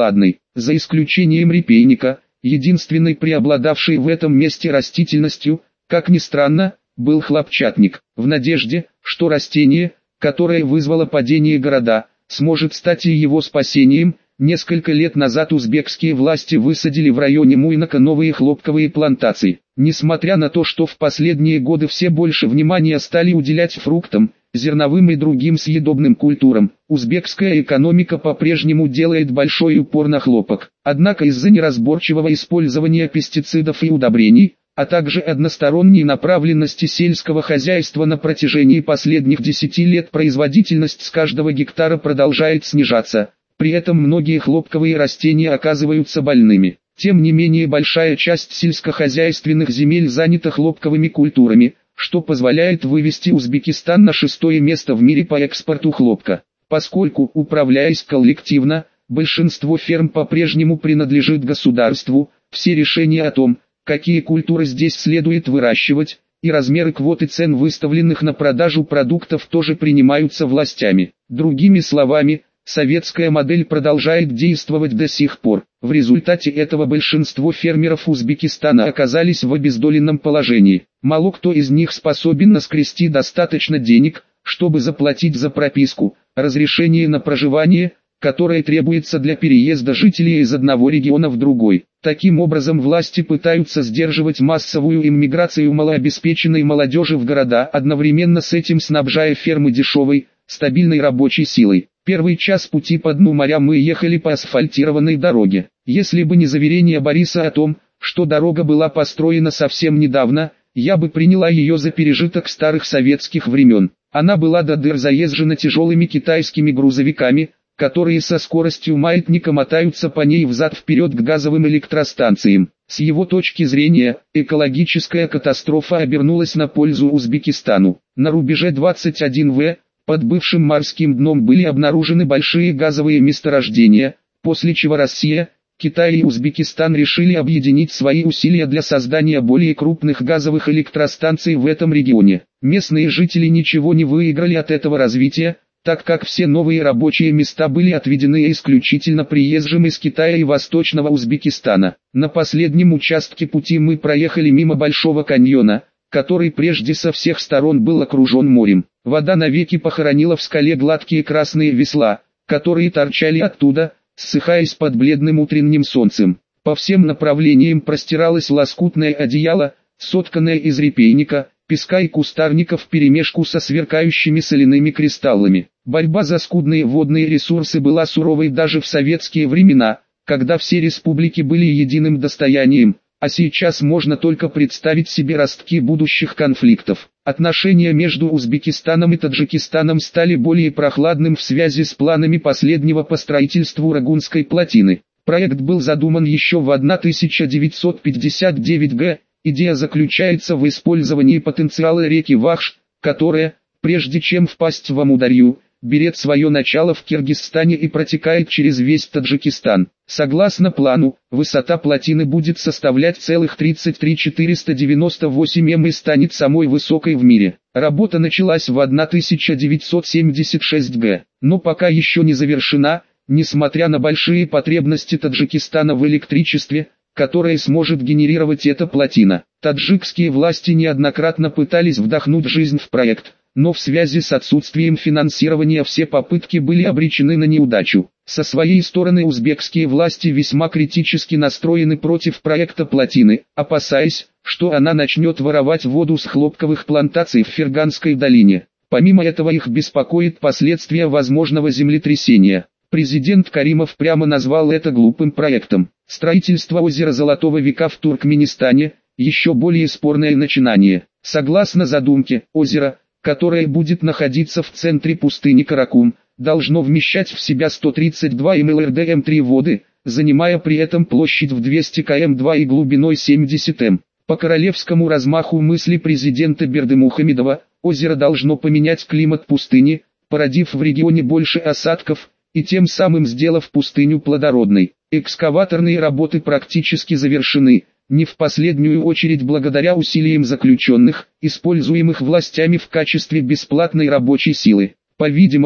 за исключением репейника, единственной преобладавшей в этом месте растительностью, как ни странно, был хлопчатник. В надежде, что растение, которое вызвало падение города, сможет стать и его спасением, несколько лет назад узбекские власти высадили в районе Муйнака новые хлопковые плантации. Несмотря на то, что в последние годы все больше внимания стали уделять фруктам, зерновым и другим съедобным культурам, узбекская экономика по-прежнему делает большой упор на хлопок. Однако из-за неразборчивого использования пестицидов и удобрений, а также односторонней направленности сельского хозяйства на протяжении последних 10 лет производительность с каждого гектара продолжает снижаться. При этом многие хлопковые растения оказываются больными. Тем не менее большая часть сельскохозяйственных земель занята хлопковыми культурами, что позволяет вывести Узбекистан на 6-е место в мире по экспорту хлопка. Поскольку, управляясь коллективно, большинство ферм по-прежнему принадлежит государству, все решения о том, какие культуры здесь следует выращивать, и размеры квоты цен выставленных на продажу продуктов тоже принимаются властями. Другими словами, советская модель продолжает действовать до сих пор. В результате этого большинство фермеров Узбекистана оказались в обездоленном положении. Мало кто из них способен наскрести достаточно денег, чтобы заплатить за прописку, разрешение на проживание, которое требуется для переезда жителей из одного региона в другой. Таким образом власти пытаются сдерживать массовую иммиграцию малообеспеченной молодежи в города, одновременно с этим снабжая фермы дешевой, стабильной рабочей силой. Первый час пути по дну моря мы ехали по асфальтированной дороге. Если бы не заверение Бориса о том, что дорога была построена совсем недавно, я бы приняла ее за пережиток старых советских времен. Она была до дыр заезжена тяжелыми китайскими грузовиками, которые со скоростью маятника мотаются по ней взад-вперед к газовым электростанциям. С его точки зрения, экологическая катастрофа обернулась на пользу Узбекистану. На рубеже 21В, под бывшим морским дном были обнаружены большие газовые месторождения, после чего Россия, Китай и Узбекистан решили объединить свои усилия для создания более крупных газовых электростанций в этом регионе. Местные жители ничего не выиграли от этого развития, так как все новые рабочие места были отведены исключительно приезжим из Китая и Восточного Узбекистана. На последнем участке пути мы проехали мимо Большого каньона, который прежде со всех сторон был окружен морем. Вода навеки похоронила в скале гладкие красные весла, которые торчали оттуда, ссыхаясь под бледным утренним солнцем. По всем направлениям простиралось лоскутное одеяло, сотканное из репейника, песка и кустарников вперемешку со сверкающими соляными кристаллами. Борьба за скудные водные ресурсы была суровой даже в советские времена, когда все республики были единым достоянием, а сейчас можно только представить себе ростки будущих конфликтов. Отношения между Узбекистаном и Таджикистаном стали более прохладным в связи с планами последнего по строительству Рагунской плотины. Проект был задуман еще в 1959 г. Идея заключается в использовании потенциала реки Вахш, которая, прежде чем впасть в Амударью, берет свое начало в Киргизстане и протекает через весь Таджикистан. Согласно плану, высота плотины будет составлять целых 33 498 м и станет самой высокой в мире. Работа началась в 1976 г., но пока еще не завершена, несмотря на большие потребности Таджикистана в электричестве, которое сможет генерировать эта плотина. Таджикские власти неоднократно пытались вдохнуть жизнь в проект, но в связи с отсутствием финансирования все попытки были обречены на неудачу. Со своей стороны узбекские власти весьма критически настроены против проекта плотины, опасаясь, что она начнет воровать воду с хлопковых плантаций в Ферганской долине. Помимо этого их беспокоит последствия возможного землетрясения. Президент Каримов прямо назвал это глупым проектом. Строительство озера Золотого века в Туркменистане – еще более спорное начинание. Согласно задумке, озеро, которое будет находиться в центре пустыни Каракум, должно вмещать в себя 132 млрд-М3 воды, занимая при этом площадь в 200 км2 и глубиной 70 м. По королевскому размаху мысли президента Бердымухамедова, озеро должно поменять климат пустыни, породив в регионе больше осадков, и тем самым сделав пустыню плодородной. Экскаваторные работы практически завершены, не в последнюю очередь благодаря усилиям заключенных, используемых властями в качестве бесплатной рабочей силы. По-видимому,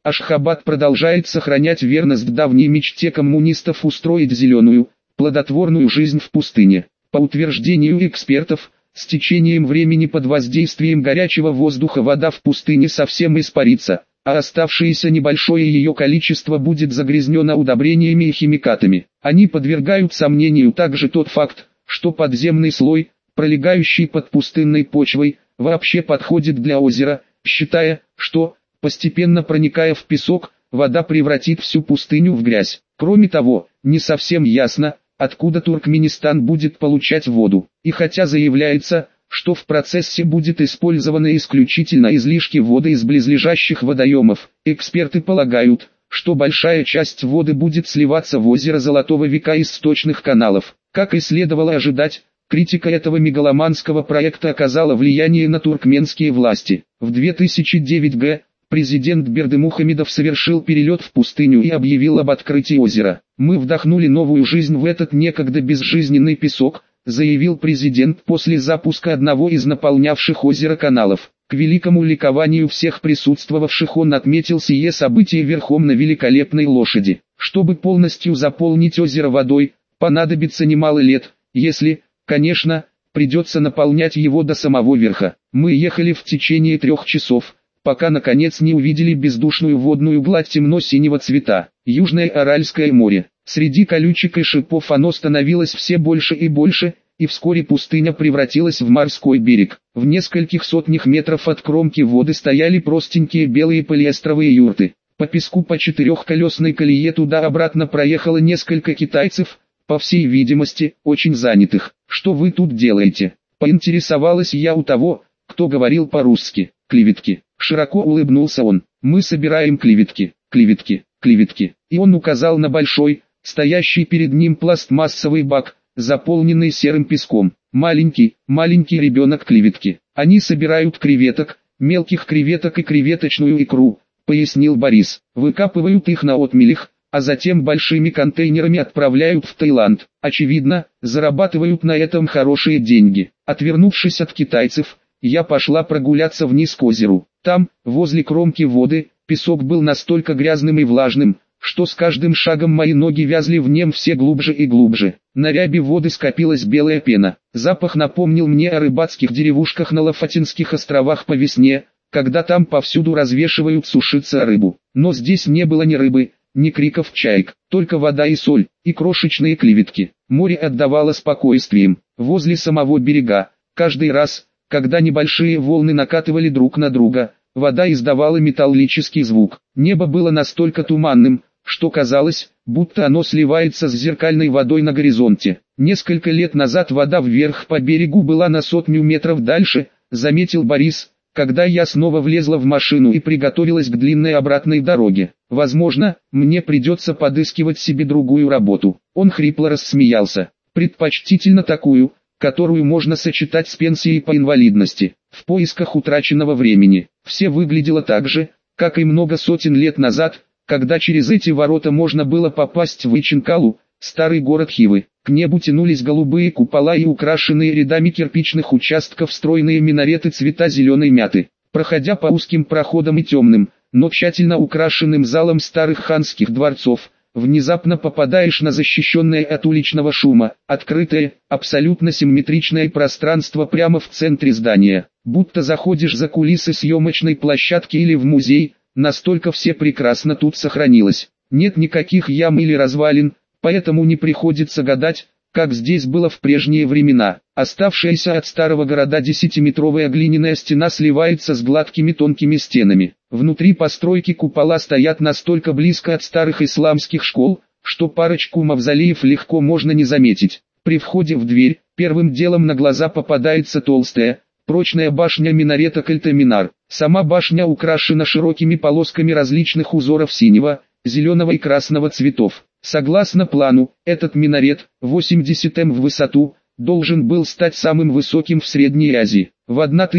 Ашхабад продолжает сохранять верность давней мечте коммунистов устроить зеленую, плодотворную жизнь в пустыне. По утверждению экспертов, с течением времени под воздействием горячего воздуха вода в пустыне совсем испарится, а оставшееся небольшое ее количество будет загрязнено удобрениями и химикатами. Они подвергают сомнению также тот факт, что подземный слой, пролегающий под пустынной почвой, вообще подходит для озера, считая, что, постепенно проникая в песок, вода превратит всю пустыню в грязь. Кроме того, не совсем ясно, откуда Туркменистан будет получать воду. И хотя заявляется, что в процессе будет использованы исключительно излишки воды из близлежащих водоемов, эксперты полагают, что большая часть воды будет сливаться в озеро Золотого века из сточных каналов. Как и следовало ожидать, критика этого мегаломанского проекта оказала влияние на туркменские власти. В 2009 г. президент Бердымухамедов совершил перелет в пустыню и объявил об открытии озера. «Мы вдохнули новую жизнь в этот некогда безжизненный песок», заявил президент после запуска одного из наполнявших озеро каналов. К великому ликованию всех присутствовавших он отметил сие событие верхом на великолепной лошади. Чтобы полностью заполнить озеро водой, понадобится немало лет, если, конечно, придется наполнять его до самого верха. Мы ехали в течение 3 часов, пока наконец не увидели бездушную водную гладь темно-синего цвета. Южное Аральское море. Среди колючек и шипов оно становилось все больше и больше, и вскоре пустыня превратилась в морской берег. В нескольких сотнях метров от кромки воды стояли простенькие белые полиэстровые юрты. По песку по 4-колесной колее туда-обратно проехало несколько китайцев, по всей видимости, очень занятых. «Что вы тут делаете?» — поинтересовалась я у того, кто говорил по-русски. «Клеветки». Широко улыбнулся он. «Мы собираем клеветки, клеветки, клеветки». И он указал на большой, стоящий перед ним пластмассовый бак, заполненный серым песком. Маленький ребенок клеветки. Они собирают креветок, мелких креветок и креветочную икру, пояснил Борис. Выкапывают их на отмелях, а затем большими контейнерами отправляют в Таиланд. Очевидно, зарабатывают на этом хорошие деньги. Отвернувшись от китайцев, я пошла прогуляться вниз к озеру. Там, возле кромки воды, песок был настолько грязным и влажным, что с каждым шагом мои ноги вязли в нем все глубже и глубже. На рябе воды скопилась белая пена. Запах напомнил мне о рыбацких деревушках на Лафатинских островах по весне, когда там повсюду развешивают сушиться рыбу. Но здесь не было ни рыбы, ни криков чаек, только вода и соль, и крошечные клеветки. Море отдавало спокойствием. Возле самого берега, каждый раз, когда небольшие волны накатывали друг на друга, вода издавала металлический звук. Небо было настолько туманным, что казалось, будто оно сливается с зеркальной водой на горизонте. Несколько лет назад вода вверх по берегу была на 100 метров дальше, заметил Борис, когда я снова влезла в машину и приготовилась к длинной обратной дороге. Возможно, мне придется подыскивать себе другую работу. Он хрипло рассмеялся. Предпочтительно такую, которую можно сочетать с пенсией по инвалидности. В поисках утраченного времени. Все выглядело так же, как и много сотен лет назад, когда через эти ворота можно было попасть в Ичинкалу, старый город Хивы. К небу тянулись голубые купола и украшенные рядами кирпичных участков стройные минареты цвета зеленой мяты. Проходя по узким проходам и темным, но тщательно украшенным залам старых ханских дворцов, внезапно попадаешь на защищенное от уличного шума, открытое, абсолютно симметричное пространство прямо в центре здания. Будто заходишь за кулисы съемочной площадки или в музей, настолько все прекрасно тут сохранилось. Нет никаких ям или развалин, поэтому не приходится гадать, как здесь было в прежние времена. Оставшаяся от старого города 10-метровая глиняная стена сливается с гладкими тонкими стенами. Внутри постройки купола стоят настолько близко от старых исламских школ, что парочку мавзолеев легко можно не заметить. При входе в дверь, первым делом на глаза попадается толстая, прочная башня минарета Кальтаминар. Сама башня украшена широкими полосками различных узоров синего, зеленого и красного цветов. Согласно плану, этот минарет, 80 м в высоту, должен был стать самым высоким в Средней Азии. В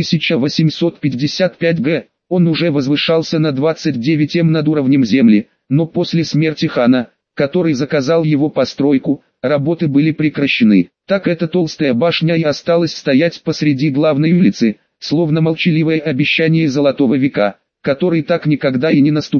1855 г. он уже возвышался на 29 м над уровнем земли, но после смерти хана, который заказал его постройку, работы были прекращены. Так эта толстая башня и осталась стоять посреди главной улицы, словно молчаливое обещание Золотого века, который так никогда и не наступил.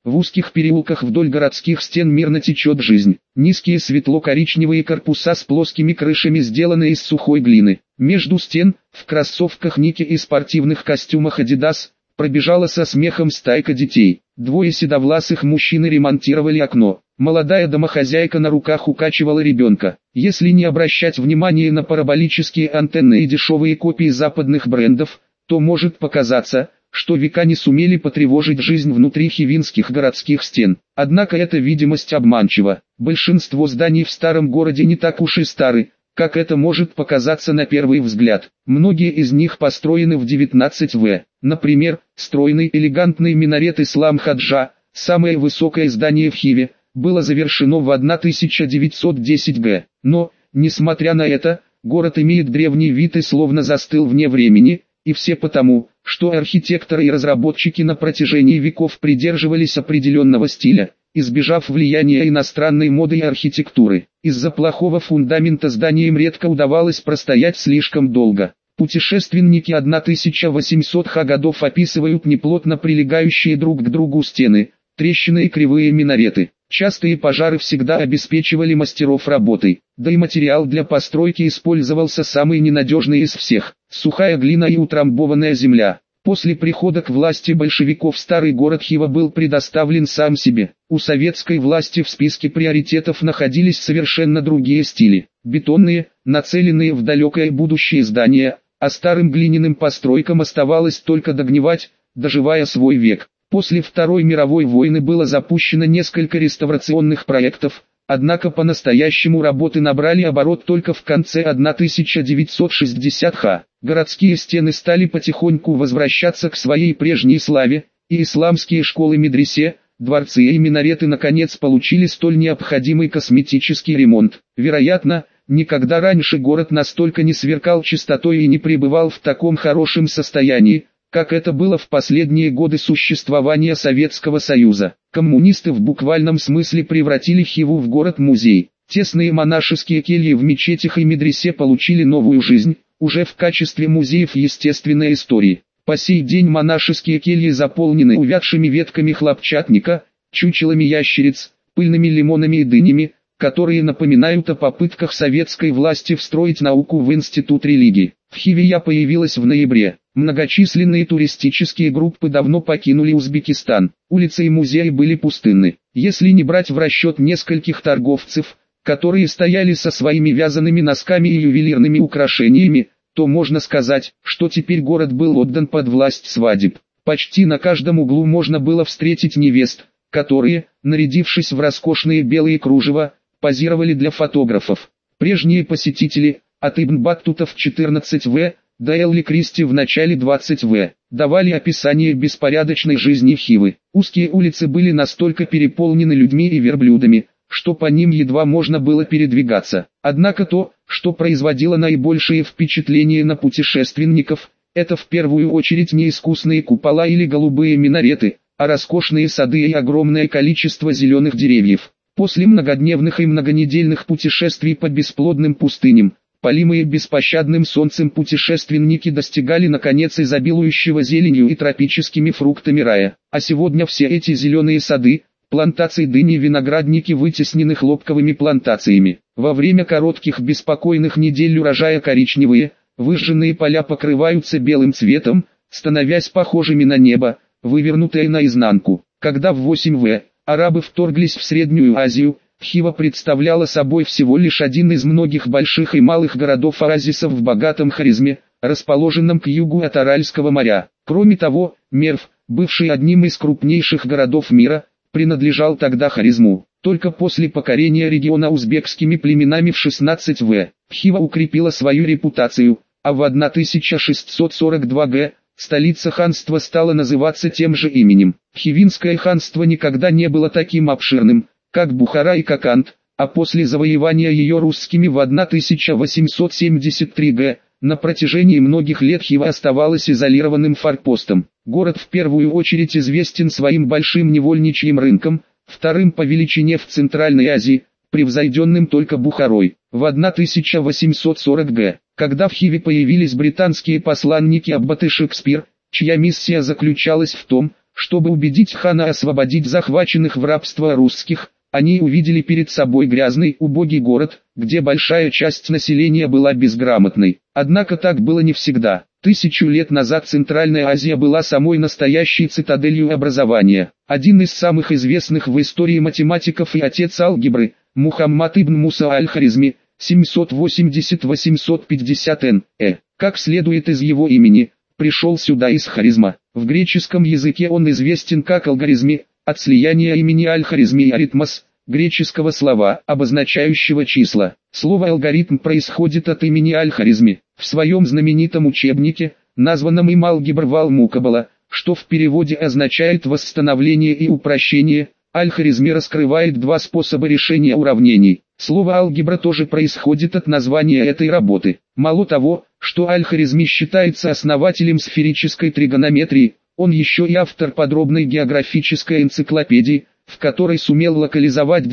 В узких переулках вдоль городских стен мирно течет жизнь. Низкие светло-коричневые корпуса с плоскими крышами сделаны из сухой глины. Между стен, в кроссовках Nike и спортивных костюмах Adidas, пробежала со смехом стайка детей. Двое седовласых мужчин ремонтировали окно. Молодая домохозяйка на руках укачивала ребенка. Если не обращать внимания на параболические антенны и дешевые копии западных брендов, то может показаться, что века не сумели потревожить жизнь внутри хивинских городских стен. Однако эта видимость обманчива. Большинство зданий в старом городе не так уж и стары, как это может показаться на первый взгляд. Многие из них построены в 19 век. Например, стройный элегантный минарет Ислам-Хаджа, самое высокое здание в Хиве, было завершено в 1910 г. Но, несмотря на это, город имеет древний вид и словно застыл вне времени, и все потому, что архитекторы и разработчики на протяжении веков придерживались определенного стиля, избежав влияния иностранной моды и архитектуры. Из-за плохого фундамента зданиям редко удавалось простоять слишком долго. Путешественники 1800-х годов описывают неплотно прилегающие друг к другу стены, трещины и кривые минареты. Частые пожары всегда обеспечивали мастеров работой, да и материал для постройки использовался самый ненадежный из всех – сухая глина и утрамбованная земля. После прихода к власти большевиков старый город Хива был предоставлен сам себе. У советской власти в списке приоритетов находились совершенно другие стили. Бетонные, нацеленные в далекое будущее здания, а старым глиняным постройкам оставалось только догнивать, доживая свой век. После Второй мировой войны было запущено несколько реставрационных проектов, однако по-настоящему работы набрали оборот только в конце 1960-х. Городские стены стали потихоньку возвращаться к своей прежней славе, и исламские школы медресе, дворцы и минареты наконец получили столь необходимый косметический ремонт. Вероятно, никогда раньше город настолько не сверкал чистотой и не пребывал в таком хорошем состоянии, как это было в последние годы существования Советского Союза. Коммунисты в буквальном смысле превратили Хиву в город-музей. Тесные монашеские кельи в мечетях и медресе получили новую жизнь, уже в качестве музеев естественной истории. По сей день монашеские кельи заполнены увядшими ветками хлопчатника, чучелами ящериц, пыльными лимонами и дынями, которые напоминают о попытках советской власти встроить науку в институт религии. В Хиве появилась в ноябре. Многочисленные туристические группы давно покинули Узбекистан. Улицы и музеи были пустынны. Если не брать в расчет нескольких торговцев, которые стояли со своими вязаными носками и ювелирными украшениями, то можно сказать, что теперь город был отдан под власть свадеб. Почти на каждом углу можно было встретить невест, которые, нарядившись в роскошные белые кружева, позировали для фотографов. Прежние посетители, от Ибн Баттута в 14 в. до Элли Кристи в начале 20 в. давали описание беспорядочной жизни Хивы. Узкие улицы были настолько переполнены людьми и верблюдами, что по ним едва можно было передвигаться. Однако то, что производило наибольшее впечатление на путешественников, это в первую очередь не искусные купола или голубые минареты, а роскошные сады и огромное количество зеленых деревьев. После многодневных и многонедельных путешествий по бесплодным пустыням, полимые беспощадным солнцем путешественники достигали наконец изобилующего зеленью и тропическими фруктами рая. А сегодня все эти зеленые сады, плантации дыни и виноградники вытеснены хлопковыми плантациями. Во время коротких беспокойных недель урожая коричневые, выжженные поля покрываются белым цветом, становясь похожими на небо, вывернутое наизнанку. Когда в 8 в. арабы вторглись в Среднюю Азию, Хива представляла собой всего лишь один из многих больших и малых городов-оазисов в богатом Хорезме, расположенном к югу от Аральского моря. Кроме того, Мерв, бывший одним из крупнейших городов мира, принадлежал тогда Хорезму. Только после покорения региона узбекскими племенами в 16 в. Хива укрепила свою репутацию, а в 1642 г. столица ханства стала называться тем же именем. Хивинское ханство никогда не было таким обширным, как Бухара и Коканд, а после завоевания ее русскими в 1873 г. на протяжении многих лет Хива оставалась изолированным форпостом. Город в первую очередь известен своим большим невольничьим рынком, вторым по величине в Центральной Азии, превзойденным только Бухарой. В 1840 г., когда в Хиве появились британские посланники Аббат и Шекспир, чья миссия заключалась в том, Чтобы убедить хана освободить захваченных в рабство русских, они увидели перед собой грязный, убогий город, где большая часть населения была безграмотной. Однако так было не всегда. 1000 лет назад Центральная Азия была самой настоящей цитаделью образования. Один из самых известных в истории математиков и отец алгебры, Мухаммад ибн Муса аль-Хорезми, 780-850 н.э., как следует из его имени, пришел сюда из Хорезма. В греческом языке он известен как алгоризми, от слияния имени аль-Хорезми и аритмос, греческого слова, обозначающего числа. Слово «алгоритм» происходит от имени аль-Хорезми. В своем знаменитом учебнике, названном им «Алгебра вал-Мукабала», что в переводе означает «восстановление и упрощение», аль-Хорезми раскрывает два способа решения уравнений. Слово «алгебра» тоже происходит от названия этой работы. Мало того, что аль-Хорезми считается основателем сферической тригонометрии, он еще и автор подробной географической энциклопедии, в которой сумел локализовать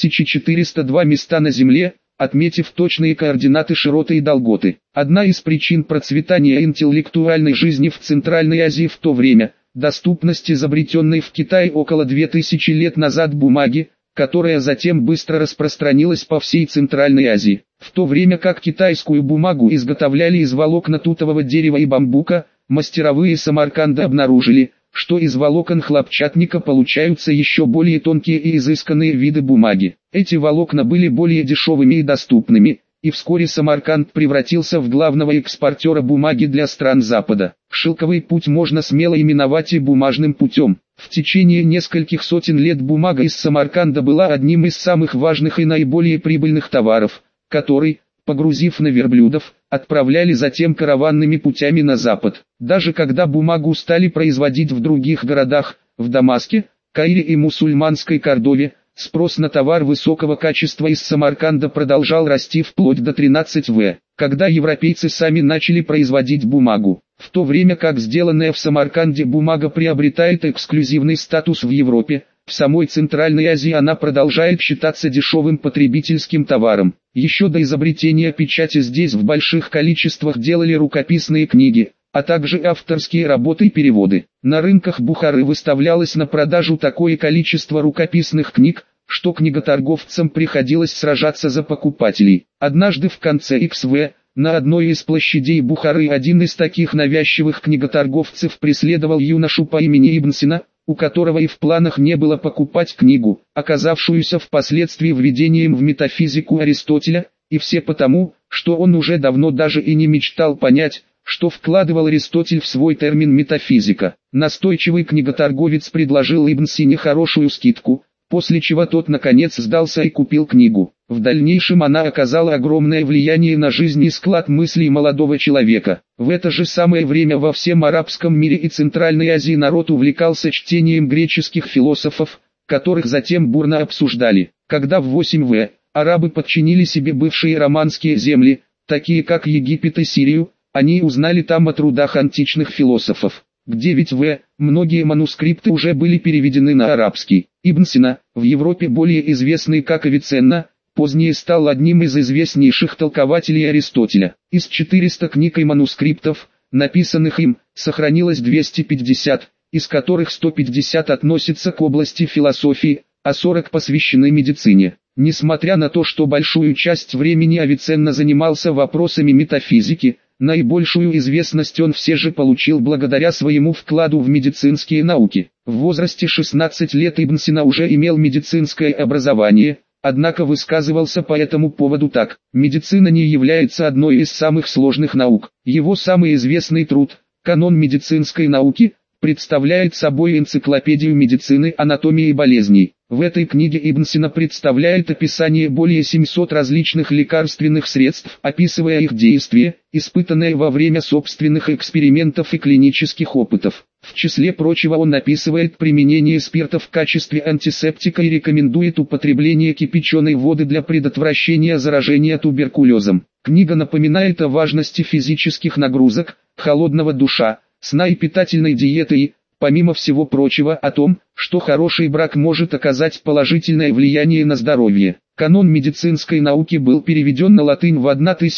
2402 места на Земле, отметив точные координаты широты и долготы. Одна из причин процветания интеллектуальной жизни в Центральной Азии в то время – доступность изобретенной в Китае около 2000 лет назад бумаги, которая затем быстро распространилась по всей Центральной Азии. В то время как китайскую бумагу изготовляли из волокна тутового дерева и бамбука, мастеровые Самарканда обнаружили, что из волокон хлопчатника получаются еще более тонкие и изысканные виды бумаги. Эти волокна были более дешевыми и доступными, и вскоре Самарканд превратился в главного экспортера бумаги для стран Запада. Шелковый путь можно смело именовать и бумажным путем. В течение нескольких сотен лет бумага из Самарканда была одним из самых важных и наиболее прибыльных товаров, который, погрузив на верблюдов, отправляли затем караванными путями на запад. Даже когда бумагу стали производить в других городах, в Дамаске, Каире и мусульманской Кордове, спрос на товар высокого качества из Самарканда продолжал расти вплоть до 13 в. Когда европейцы сами начали производить бумагу. В то время как сделанная в Самарканде бумага приобретает эксклюзивный статус в Европе, в самой Центральной Азии она продолжает считаться дешевым потребительским товаром. Еще до изобретения печати здесь в больших количествах делали рукописные книги, а также авторские работы и переводы. На рынках Бухары выставлялось на продажу такое количество рукописных книг, что книготорговцам приходилось сражаться за покупателей. Однажды в конце ХВ, на одной из площадей Бухары один из таких навязчивых книготорговцев преследовал юношу по имени Ибн Сина, у которого и в планах не было покупать книгу, оказавшуюся впоследствии введением в метафизику Аристотеля, и все потому, что он уже давно даже и не мечтал понять, что вкладывал Аристотель в свой термин метафизика. Настойчивый книготорговец предложил Ибн Сине хорошую скидку, после чего тот наконец сдался и купил книгу. В дальнейшем она оказала огромное влияние на жизнь и склад мыслей молодого человека. В это же самое время во всем арабском мире и Центральной Азии народ увлекался чтением греческих философов, которых затем бурно обсуждали. Когда в 8 в. арабы подчинили себе бывшие романские земли, такие как Египет и Сирию, они узнали там о трудах античных философов. К 9 в. многие манускрипты уже были переведены на арабский. Ибн Сина, в Европе более известный как Авиценна, позднее стал одним из известнейших толкователей Аристотеля. Из 400 книг и манускриптов, написанных им, сохранилось 250, из которых 150 относятся к области философии, а 40 посвящены медицине. Несмотря на то, что большую часть времени Авиценна занимался вопросами метафизики, наибольшую известность он все же получил благодаря своему вкладу в медицинские науки. В возрасте 16 лет Ибн Сина уже имел медицинское образование, однако высказывался по этому поводу так: «Медицина не является одной из самых сложных наук». Его самый известный труд «Канон медицинской науки» представляет собой энциклопедию медицины, анатомии и болезней. В этой книге Ибн Сина представляет описание более 700 различных лекарственных средств, описывая их действие, испытанное во время собственных экспериментов и клинических опытов. В числе прочего он описывает применение спирта в качестве антисептика и рекомендует употребление кипяченой воды для предотвращения заражения туберкулезом. Книга напоминает о важности физических нагрузок, холодного душа, сна и питательной диеты и, помимо всего прочего, о том, что хороший брак может оказать положительное влияние на здоровье. Канон медицинской науки был переведен на латынь в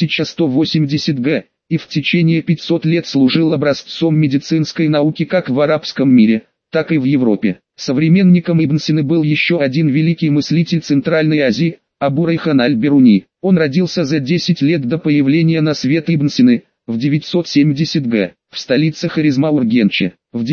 1180 г. и в течение 500 лет служил образцом медицинской науки как в арабском мире, так и в Европе. Современником Ибн Сины был еще один великий мыслитель Центральной Азии, Абу-Райхан аль-Бируни. Он родился за 10 лет до появления на свет Ибн Сины, в 970 г. в столице Хорезма-Ургенче. В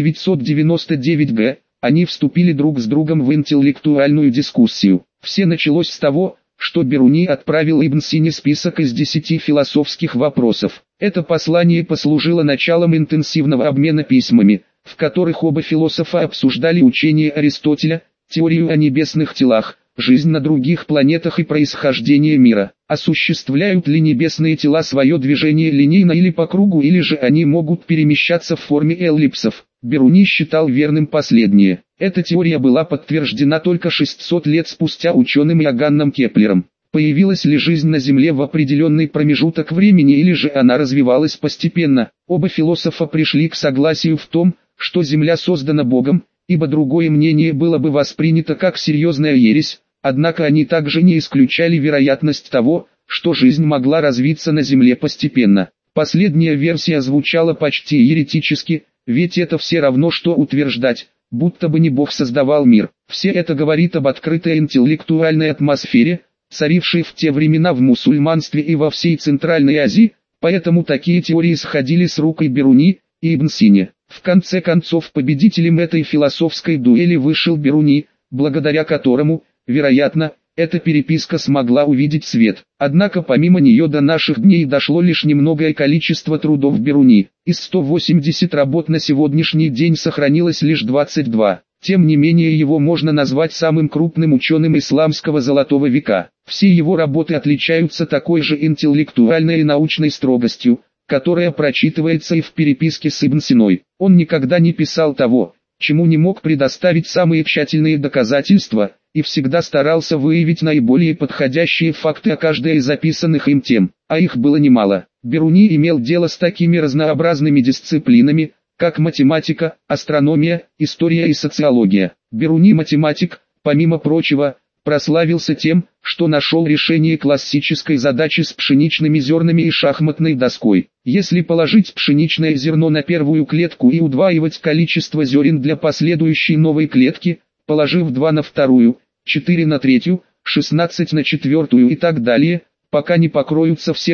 999 г. они вступили друг с другом в интеллектуальную дискуссию. Все началось с того, что Бируни отправил Ибн Сине список из 10 философских вопросов. Это послание послужило началом интенсивного обмена письмами, в которых оба философа обсуждали учение Аристотеля, теорию о небесных телах, жизнь на других планетах и происхождение мира. Осуществляют ли небесные тела свое движение линейно или по кругу, или же они могут перемещаться в форме эллипсов? Бируни считал верным последнее. Эта теория была подтверждена только 600 лет спустя ученым Иоганном Кеплером. Появилась ли жизнь на Земле в определенный промежуток времени, или же она развивалась постепенно? Оба философа пришли к согласию в том, что Земля создана Богом, ибо другое мнение было бы воспринято как серьезная ересь, однако они также не исключали вероятность того, что жизнь могла развиться на Земле постепенно. Последняя версия звучала почти еретически, ведь это все равно что утверждать, будто бы не Бог создавал мир. Все это говорит об открытой интеллектуальной атмосфере, царившей в те времена в мусульманстве и во всей Центральной Азии, поэтому такие теории сходили с рук и Бируни, и Ибн Сине. В конце концов победителем этой философской дуэли вышел Бируни, благодаря которому, вероятно, эта переписка смогла увидеть свет. Однако помимо нее до наших дней дошло лишь немногое количество трудов Бируни. Из 180 работ на сегодняшний день сохранилось лишь 22. Тем не менее его можно назвать самым крупным ученым исламского золотого века. Все его работы отличаются такой же интеллектуальной и научной строгостью, которая прочитывается и в переписке с Ибн Синой. Он никогда не писал того, чему не мог предоставить самые тщательные доказательства, и всегда старался выявить наиболее подходящие факты о каждой из записанных им тем, а их было немало. Бируни имел дело с такими разнообразными дисциплинами, как математика, астрономия, история и социология. Бируни математик, помимо прочего, прославился тем, что нашел решение классической задачи с пшеничными зернами и шахматной доской. Если положить пшеничное зерно на первую клетку и удваивать количество зерен для последующей новой клетки, положив 2 на вторую, 4 на третью, 16 на четвертую и так далее, пока не покроются все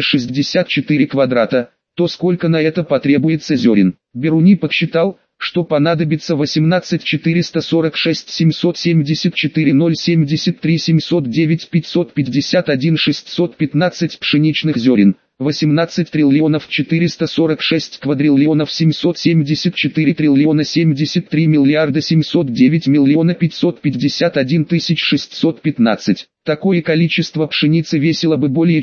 64 квадрата, то сколько на это потребуется зерен? Бируни подсчитал, что понадобится 18 446 774 073 709 551 615 пшеничных зерен, 18 триллионов 446 квадриллионов 774 триллиона 73 миллиарда 709 миллиона 551 тысяч 615. Такое количество пшеницы весило бы более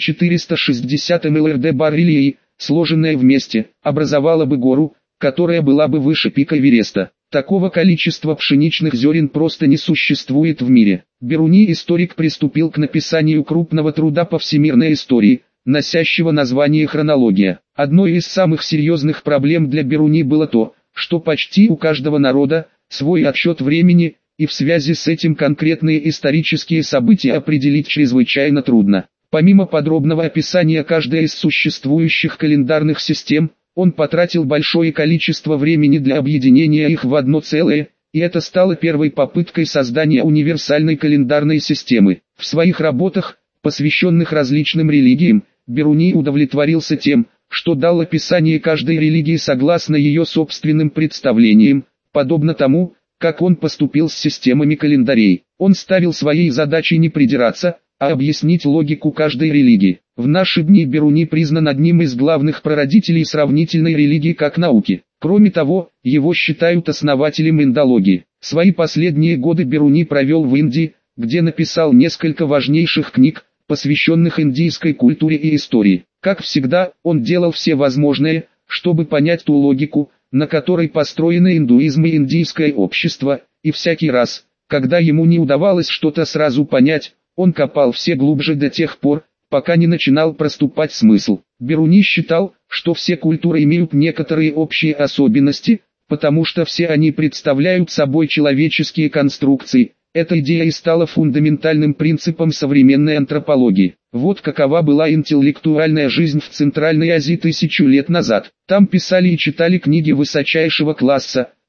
460 млрд баррелей, сложенное вместе, образовало бы гору, которая была бы выше пика Эвереста. Такого количества пшеничных зерен просто не существует в мире. Бируни историк приступил к написанию крупного труда по всемирной истории, носящего название «Хронология». Одной из самых серьезных проблем для Бируни было то, что почти у каждого народа свой отсчет времени, и в связи с этим конкретные исторические события определить чрезвычайно трудно. Помимо подробного описания каждой из существующих календарных систем, он потратил большое количество времени для объединения их в одно целое, и это стало первой попыткой создания универсальной календарной системы. В своих работах, посвященных различным религиям, Бируни удовлетворился тем, что дал описание каждой религии согласно ее собственным представлениям, подобно тому, как он поступил с системами календарей. Он ставил своей задачей не придираться, а объяснить логику каждой религии. В наши дни Бируни признан одним из главных прародителей сравнительной религии как науки. Кроме того, его считают основателем индологии. Свои последние годы Бируни провел в Индии, где написал несколько важнейших книг, посвященных индийской культуре и истории. Как всегда, он делал все возможное, чтобы понять ту логику, на которой построены индуизм и индийское общество, и всякий раз, когда ему не удавалось что-то сразу понять, он копал все глубже до тех пор, пока не начинал проступать смысл. Бируни считал, что все культуры имеют некоторые общие особенности, потому что все они представляют собой человеческие конструкции. Эта идея и стала фундаментальным принципом современной антропологии. Вот какова была интеллектуальная жизнь в Центральной Азии 1000 лет назад. Там писали и читали книги высочайшего класса,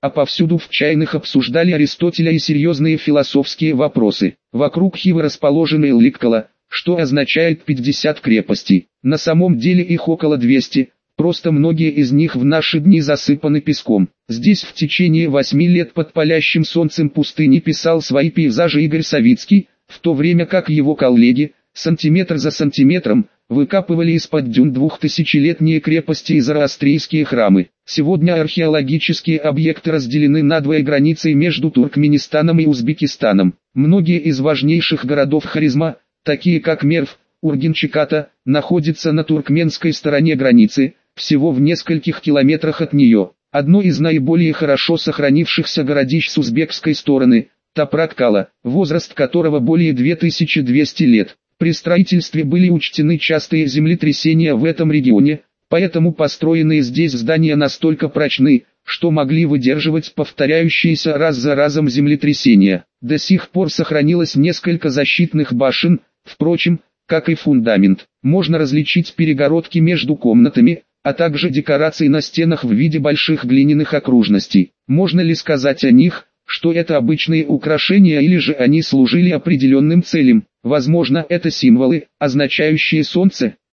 а повсюду в чайных обсуждали Аристотеля и серьезные философские вопросы. Вокруг Хивы расположены Ликкола, что означает 50 крепостей. На самом деле их около 200, просто многие из них в наши дни засыпаны песком. Здесь в течение 8 лет под палящим солнцем пустыни писал свои пейзажи Игорь Савицкий, в то время как его коллеги, сантиметр за сантиметром, выкапывали из-под дюн двухтысячелетние крепости и зороастрийские храмы. Сегодня археологические объекты разделены надвое границей между Туркменистаном и Узбекистаном. Многие из важнейших городов Хорезма, такие как Мерв, Ургенчиката, находятся на туркменской стороне границы, всего в нескольких километрах от нее. Одно из наиболее хорошо сохранившихся городищ с узбекской стороны – Топрак-Кала, возраст которого более 2200 лет. При строительстве были учтены частые землетрясения в этом регионе, поэтому построенные здесь здания настолько прочны, что могли выдерживать повторяющиеся раз за разом землетрясения. До сих пор сохранилось несколько защитных башен, впрочем, как и фундамент. Можно различить перегородки между комнатами, а также декорации на стенах в виде больших глиняных окружностей. Можно ли сказать о них, что это обычные украшения или же они служили определенным целям? Возможно, это символы, означающие солнце.